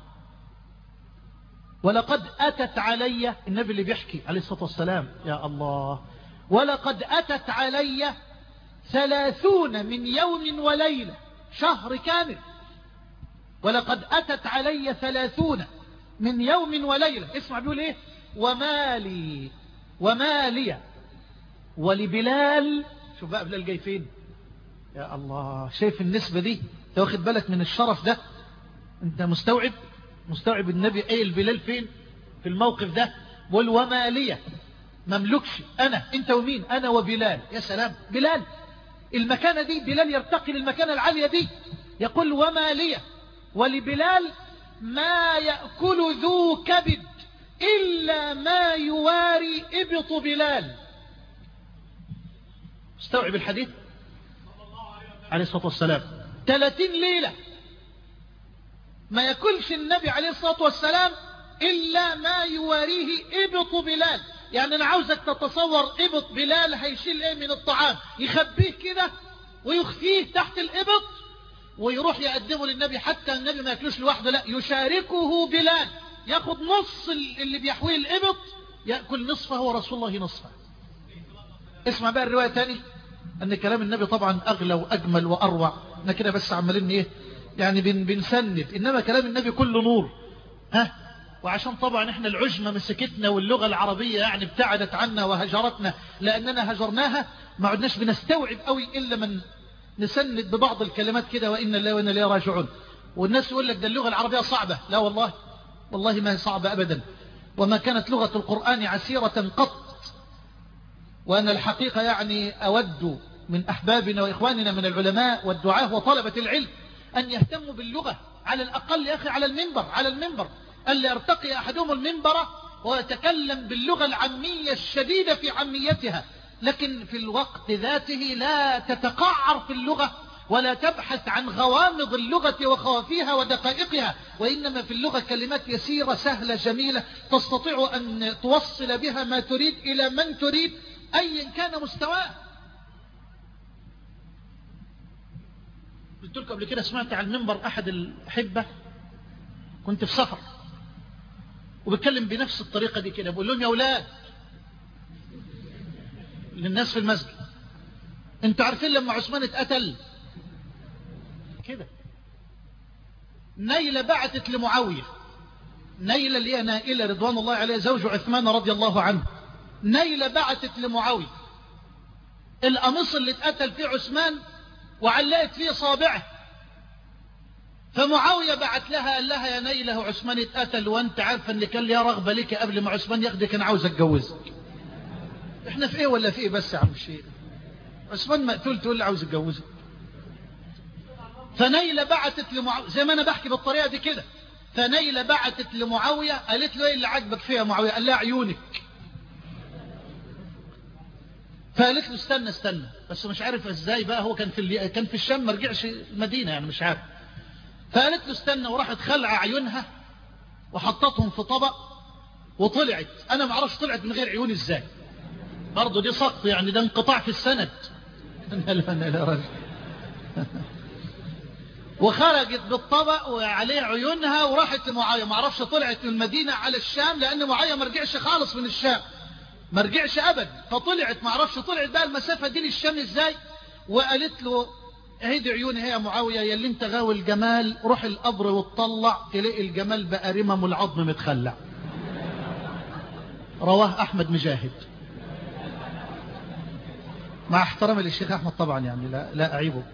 ولقد أتت علي، النبي اللي بيحكي عليه الصلاة والسلام، يا الله، ولقد أتت علي ثلاثون من يوم وليلة، شهر كامل، ولقد أتت علي ثلاثون من يوم وليلة. اسمع بيقول ايه، ومالي ومالي ولبلال. شوف بقى بلال جاي فين، يا الله، شايف النسبة دي؟ انت واخد بالك من الشرف ده؟ انت مستوعب مستوعب النبي قايل بلال فين في الموقف ده؟ بقول ومالي، مملكش أنا، أنت ومين؟ أنا وبلال. يا سلام، بلال المكانة دي، بلال يرتقي للمكانة العالية دي. يقول وما لي ولبلال ما يأكل ذو كبد إلا ما يواري إبط بلال. استوعب الحديث عليه الصلاة والسلام. ثلاثين ليلة ما يأكلش النبي عليه الصلاة والسلام إلا ما يواريه إبط بلال، يعني أنا عاوزك تتصور إبط بلال هيشيل إيه من الطعام، يخبيه كده ويخفيه تحت الإبط ويروح يقدمه للنبي، حتى النبي ما ياكلوش لوحده، لا يشاركه بلال، ياخد نص اللي بيحويه الإبط، يأكل نصفه ورسول الله نصفه. اسمع بقى الرواية تاني، أن كلام النبي طبعا أغلى وأجمل وأروع، احنا كده بس عمالين إيه يعني بن بنسند، إنما كلام النبي كله نور. ها، وعشان طبعا احنا العجمة مسكتنا واللغة العربية يعني ابتعدت عنا وهجرتنا، لأننا هجرناها ما عدناش بنستوعب قوي إلا من نسند ببعض الكلمات كده، وإن الله وإن إليه راجعون. والناس يقول لك ده اللغة العربية صعبة، لا والله، والله ما هي صعبة أبدا، وما كانت لغة القرآن عسيرة قط. وأنا الحقيقة يعني أود من أحبابنا وإخواننا من العلماء والدعاة وطلبة العلم أن يهتموا باللغة، على الأقل يا أخي على المنبر، على المنبر ألا يرتقي أحدهم المنبر ويتكلم باللغة العامية الشديدة في عاميتها، لكن في الوقت ذاته لا تتقعر في اللغة ولا تبحث عن غوامض اللغة وخوافيها ودقائقها، وإنما في اللغة كلمات يسيرة سهلة جميلة تستطيع أن توصل بها ما تريد إلى من تريد أيا كان مستواه. قلت لكم قبل كده، سمعت على المنبر أحد الأحبة، كنت في سفر وبتكلم بنفس الطريقة دي كده، بقول لهم يا أولاد للناس في المسجد، انتوا عارفين لما عثمان اتقتل كده نيلة بعتت لمعاوية، نيلة اللي هي نائلة رضوان الله عليه زوج عثمان رضي الله عنه، نيلة بعتت لمعاوية القميص اللي اتقتل فيه عثمان وعلقت فيه صابعه، فمعاوية بعت لها قال لها يا نيلة عثمان اتقتل وانت عارفة ان كان ليها رغبة لك قبل ما عثمان ياخدك، انا عاوز اتجوزك. احنا في ايه ولا في ايه بس يا عم الشيخ، عثمان مقتول تقول لي عاوز اتجوزك. فنيلة بعتت لمعاوية زي ما انا بحكي بالطريقة دي كده، فنيلة بعتت لمعاوية قالت له ايه اللي عاجبك فيها يا معاوية، قال لها عيونك. فقالت له استنى استنى بس مش عارف ازاي بقى، هو كان في كان في الشام ما رجعش المدينة يعني مش عارف. فقالت له استنى وراحت خلع عيونها وحطتهم في طبق وطلعت، انا ما اعرفش طلعت من غير عيون ازاي، برضه دي سقط يعني، ده انقطاع في السند. وخرجت بالطبق وعليه عيونها وراحت لمعاوية، ما اعرفش طلعت من المدينة على الشام لان معاوية ما رجعش خالص من الشام، ما رجعش ابدا، فطلعت ما اعرفش طلعت بقى المسافة دي للشام ازاي. وقالت له هيدي عيوني هي يا معاوية يا اللي انت غاوي الجمال، روح القبر وتطلع تلاقي الجمال بقى رمم والعظم متخلع. رواه احمد مجاهد، مع احترامي للشيخ احمد طبعا يعني لا, لا اعيبه.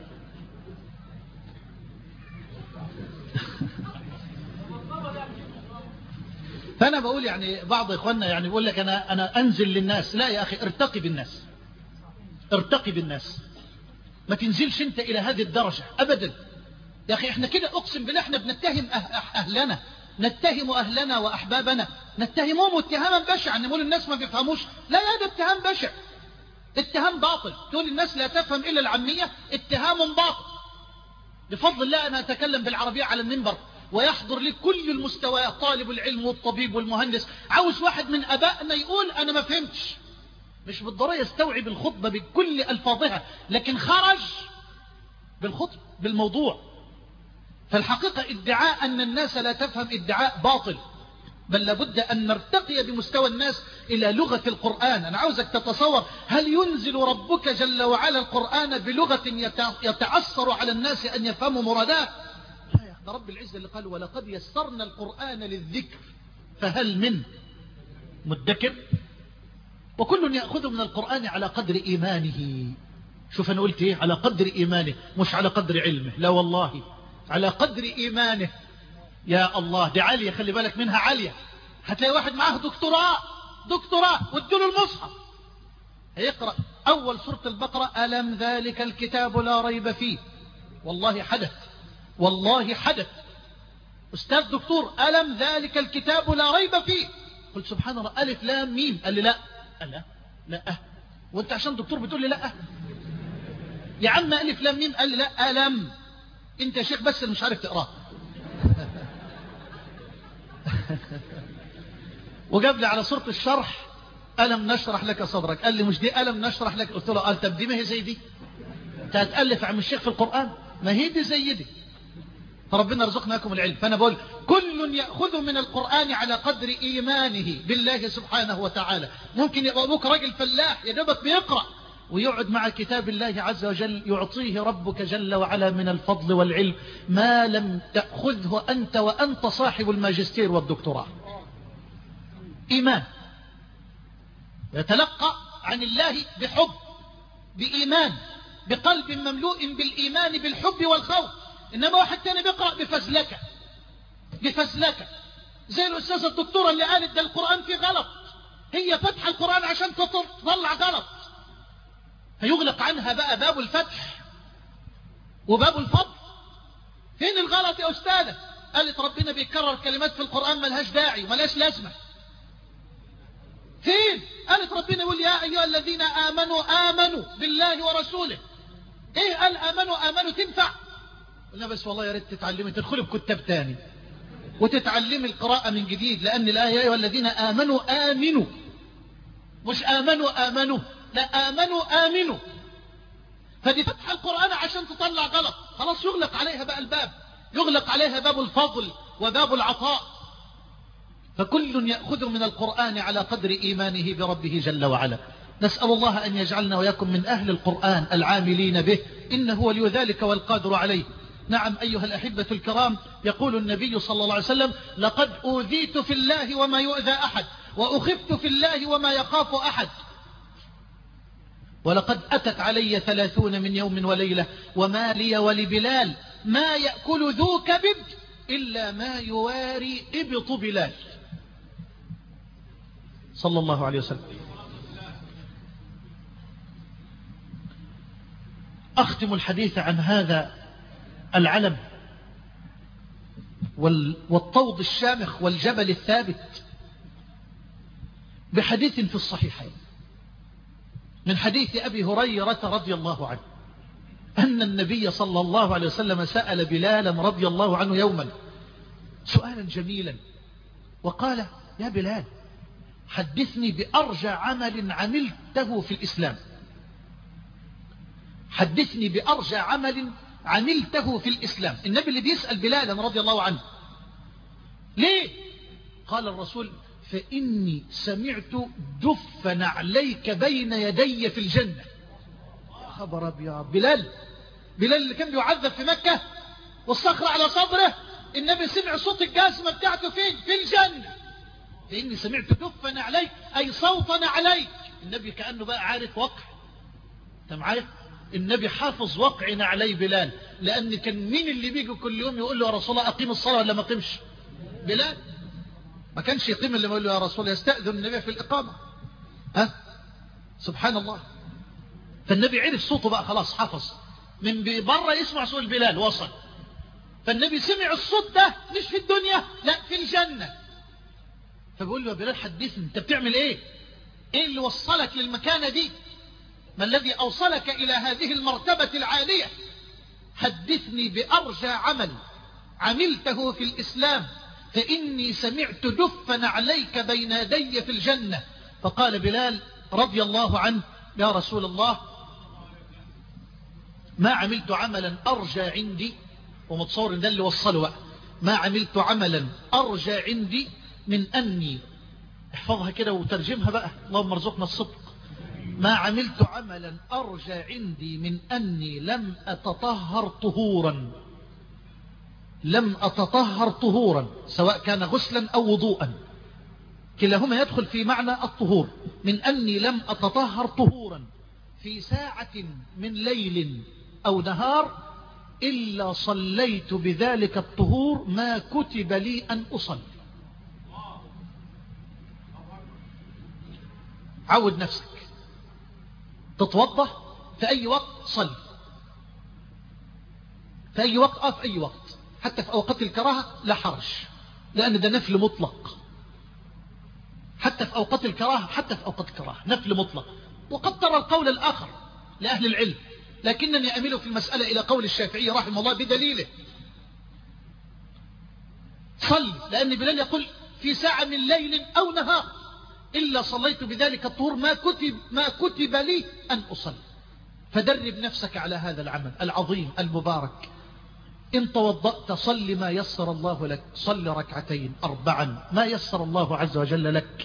فانا بقول يعني بعض اخواننا يعني بيقول لك انا انا انزل للناس، لا يا اخي ارتقي بالناس، ارتقي بالناس، ما تنزلش انت الى هذه الدرجة ابدا يا اخي. احنا كده اقسم بالله احنا بنتهم اهلنا، نتهم اهلنا واحبابنا، نتهمهم اتهاما بشعا، نقول الناس ما بيفهموش، لا لا ده اتهام بشع، اتهام باطل، تقول الناس لا تفهم الا العامية، اتهام باطل. بفضل الله انا اتكلم بالعربية على المنبر ويحضر لي كل المستوى، طالب العلم والطبيب والمهندس، عاوز واحد من ابائنا يقول انا ما فهمتش، مش بالضرورة يستوعب الخطبة بكل الفاظها، لكن خرج بالخطبة بالموضوع. فالحقيقة ادعاء ان الناس لا تفهم ادعاء باطل، بل لابد ان نرتقي بمستوى الناس الى لغة القرآن. انا عاوزك تتصور، هل ينزل ربك جل وعلا القرآن بلغة يتعثر على الناس ان يفهموا مراداه؟ لا يا أخي، رب العزة اللي قال ولقد يسرنا القرآن للذكر فهل من مدكر. وكل يأخذ من القرآن على قدر إيمانه. شوف أنا قلت إيه؟ على قدر إيمانه، مش على قدر علمه، لا والله على قدر إيمانه. يا الله دي عالية، خلي بالك منها عالية. هتلاقي واحد معاه دكتوراه دكتوراه وادوله المصحف هيقرأ أول سورة البقرة ألم ذلك الكتاب لا ريب فيه، والله حدث والله حدث، أستاذ دكتور ألم ذلك الكتاب لا ريب فيه. قلت سبحان الله، ألف لام ميم، قال لي لا، قال لا لا، وانت عشان دكتور بتقول لي لا يا عم؟ ألف لام ميم، قال لي لا ألم، انت يا شيخ بس اللي مش عارف تقراه. وجاب لي على صورة الشرح ألم نشرح لك صدرك. قال لي مش دي ألم نشرح لك. قلت له قال طب دي ما هي زي دي؟ انت هتألف عم الشيخ في القرآن؟ ما هي دي زي دي. فربنا رزقنا لكم العلم. فأنا بقول كل يأخذ من القرآن على قدر إيمانه بالله سبحانه وتعالى. ممكن يبقى أبوك راجل فلاح يا دوبك بيقرأ ويقعد مع كتاب الله عز وجل، يعطيه ربك جل وعلا من الفضل والعلم ما لم تأخذه أنت وأنت صاحب الماجستير والدكتوراه. إيمان، يتلقى عن الله بحب، بإيمان، بقلب مملوء بالإيمان بالحب والخوف. إنما واحد تاني بيقرأ بفزلكة بفزلكة زي الأستاذة الدكتورة اللي قالت ده القرآن فيه غلط، هي فتح القرآن عشان تطلع غلط، فيغلق عنها بقى باب الفتح وباب الفضل. فين الغلط يا أستاذة؟ قالت ربنا بيكرر كلمات في القرآن ملهاش داعي وملهاش لازمة. فين؟ قالت ربنا يقول يا أيها الذين آمنوا آمنوا بالله ورسوله. ايه قال آمنوا آمنوا تنفع؟ قلنا بس والله يا ريت تتعلمي تدخلي بكتاب تاني وتتعلمي القراءة من جديد، لأن الآية يا أيها الذين آمنوا آمنوا، مش آمنوا آمنوا، لا آمنوا آمنوا. فدي فتح القرآن عشان تطلع غلط، خلاص يغلق عليها بقى الباب، يغلق عليها باب الفضل وباب العطاء. فكل يأخذ من القرآن على قدر إيمانه بربه جل وعلا. نسأل الله أن يجعلنا ويكن من أهل القرآن العاملين به، إنه ولي ذلك والقادر عليه. نعم أيها الأحبة الكرام، يقول النبي صلى الله عليه وسلم لقد أوذيت في الله وما يؤذى أحد، وأخفت في الله وما يخاف أحد، ولقد أتت علي ثلاثون من يوم وليلة وما لي ولبلال ما يأكل ذو كبد إلا ما يواري إبط بلال صلى الله عليه وسلم. أختم الحديث عن هذا العلم والطود الشامخ والجبل الثابت بحديث في الصحيحين من حديث أبي هريرة رضي الله عنه أن النبي صلى الله عليه وسلم سأل بلالا رضي الله عنه يوما سؤالا جميلا وقال يا بلال حدثني بأرجى عمل عملته في الإسلام، حدثني بأرجى عمل عملته في الإسلام. النبي اللي بيسأل بلالا رضي الله عنه ليه؟ قال الرسول فإني سمعت دف نعليك بين يدي في الجنة. خبر أبيض، بلال بلال اللي كان بيعذب في مكة والصخرة على صدره، النبي سمع صوت الجزمة بتاعته فين؟ في الجنة. فإني سمعت دف نعليك أي صوت نعليك. النبي كأنه بقى عارف وقع، انت معايا؟ النبي حافظ وقع نعلي بلال، لأن كان مين اللي بيجي كل يوم يقول له يا رسول الله أقيم الصلاة ولا ما قيمش؟ بلال. ما كانش يقيم اللي يقول له يا رسول الله، يستأذن النبي في الإقامة. ها سبحان الله. فالنبي عرف صوته بقى خلاص، حفظ من بره يسمع صوت بلال وصل. فالنبي سمع الصوت ده مش في الدنيا، لا في الجنة. فبيقول له يا بلال حدثني انت بتعمل ايه؟ ايه اللي وصلك للمكانة دي؟ ما الذي أوصلك إلى هذه المرتبة العالية؟ حدثني بأرجى عمل عملته في الإسلام فإني سمعت دفا عليك بين يدي في الجنة. فقال بلال رضي الله عنه يا رسول الله ما عملت عملا أرجى عندي، ومتصور ده اللي وصله بقى، ما عملت عملا أرجى عندي من أني، احفظها كده وترجمها بقى اللهم ارزقنا الصدق، ما عملت عملا أرجى عندي من أني لم أتطهر طهورا، لم أتطهر طهورا سواء كان غسلا أو وضوءا، كلاهما يدخل في معنى الطهور، من أني لم أتطهر طهورا في ساعة من ليل أو نهار إلا صليت بذلك الطهور ما كتب لي أن أصلي. عود نفسك تتوضى في أي وقت، صلي في أي وقت، أه في أي وقت، حتى في أوقات الكراهة لا حرج، لأن ده نفل مطلق، حتى في أوقات الكراهة، حتى في أوقات الكراهة نفل مطلق. وقد ترى القول الآخر لأهل العلم، لكنني أميل في المسألة إلى قول الشافعي رحمه الله بدليله. صلي، لأن بلال يقول في ساعة من ليل أو نهار، إلا صليت بذلك الطهور ما كتب, ما كتب لي أن أصلي. فدرب نفسك على هذا العمل العظيم المبارك. إن توضأت صل ما يسر الله لك، صل ركعتين أربعا ما يسر الله عز وجل لك.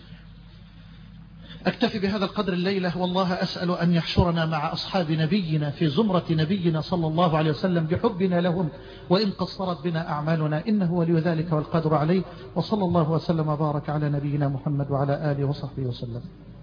أكتفي بهذا القدر الليلة، والله أسأل أن يحشرنا مع أصحاب نبينا في زمرة نبينا صلى الله عليه وسلم بحبنا لهم، وإن قصرت بنا أعمالنا إنه ولي ذلك والقدر عليه. وصلى الله وسلم وبارك على نبينا محمد وعلى آله وصحبه وسلم.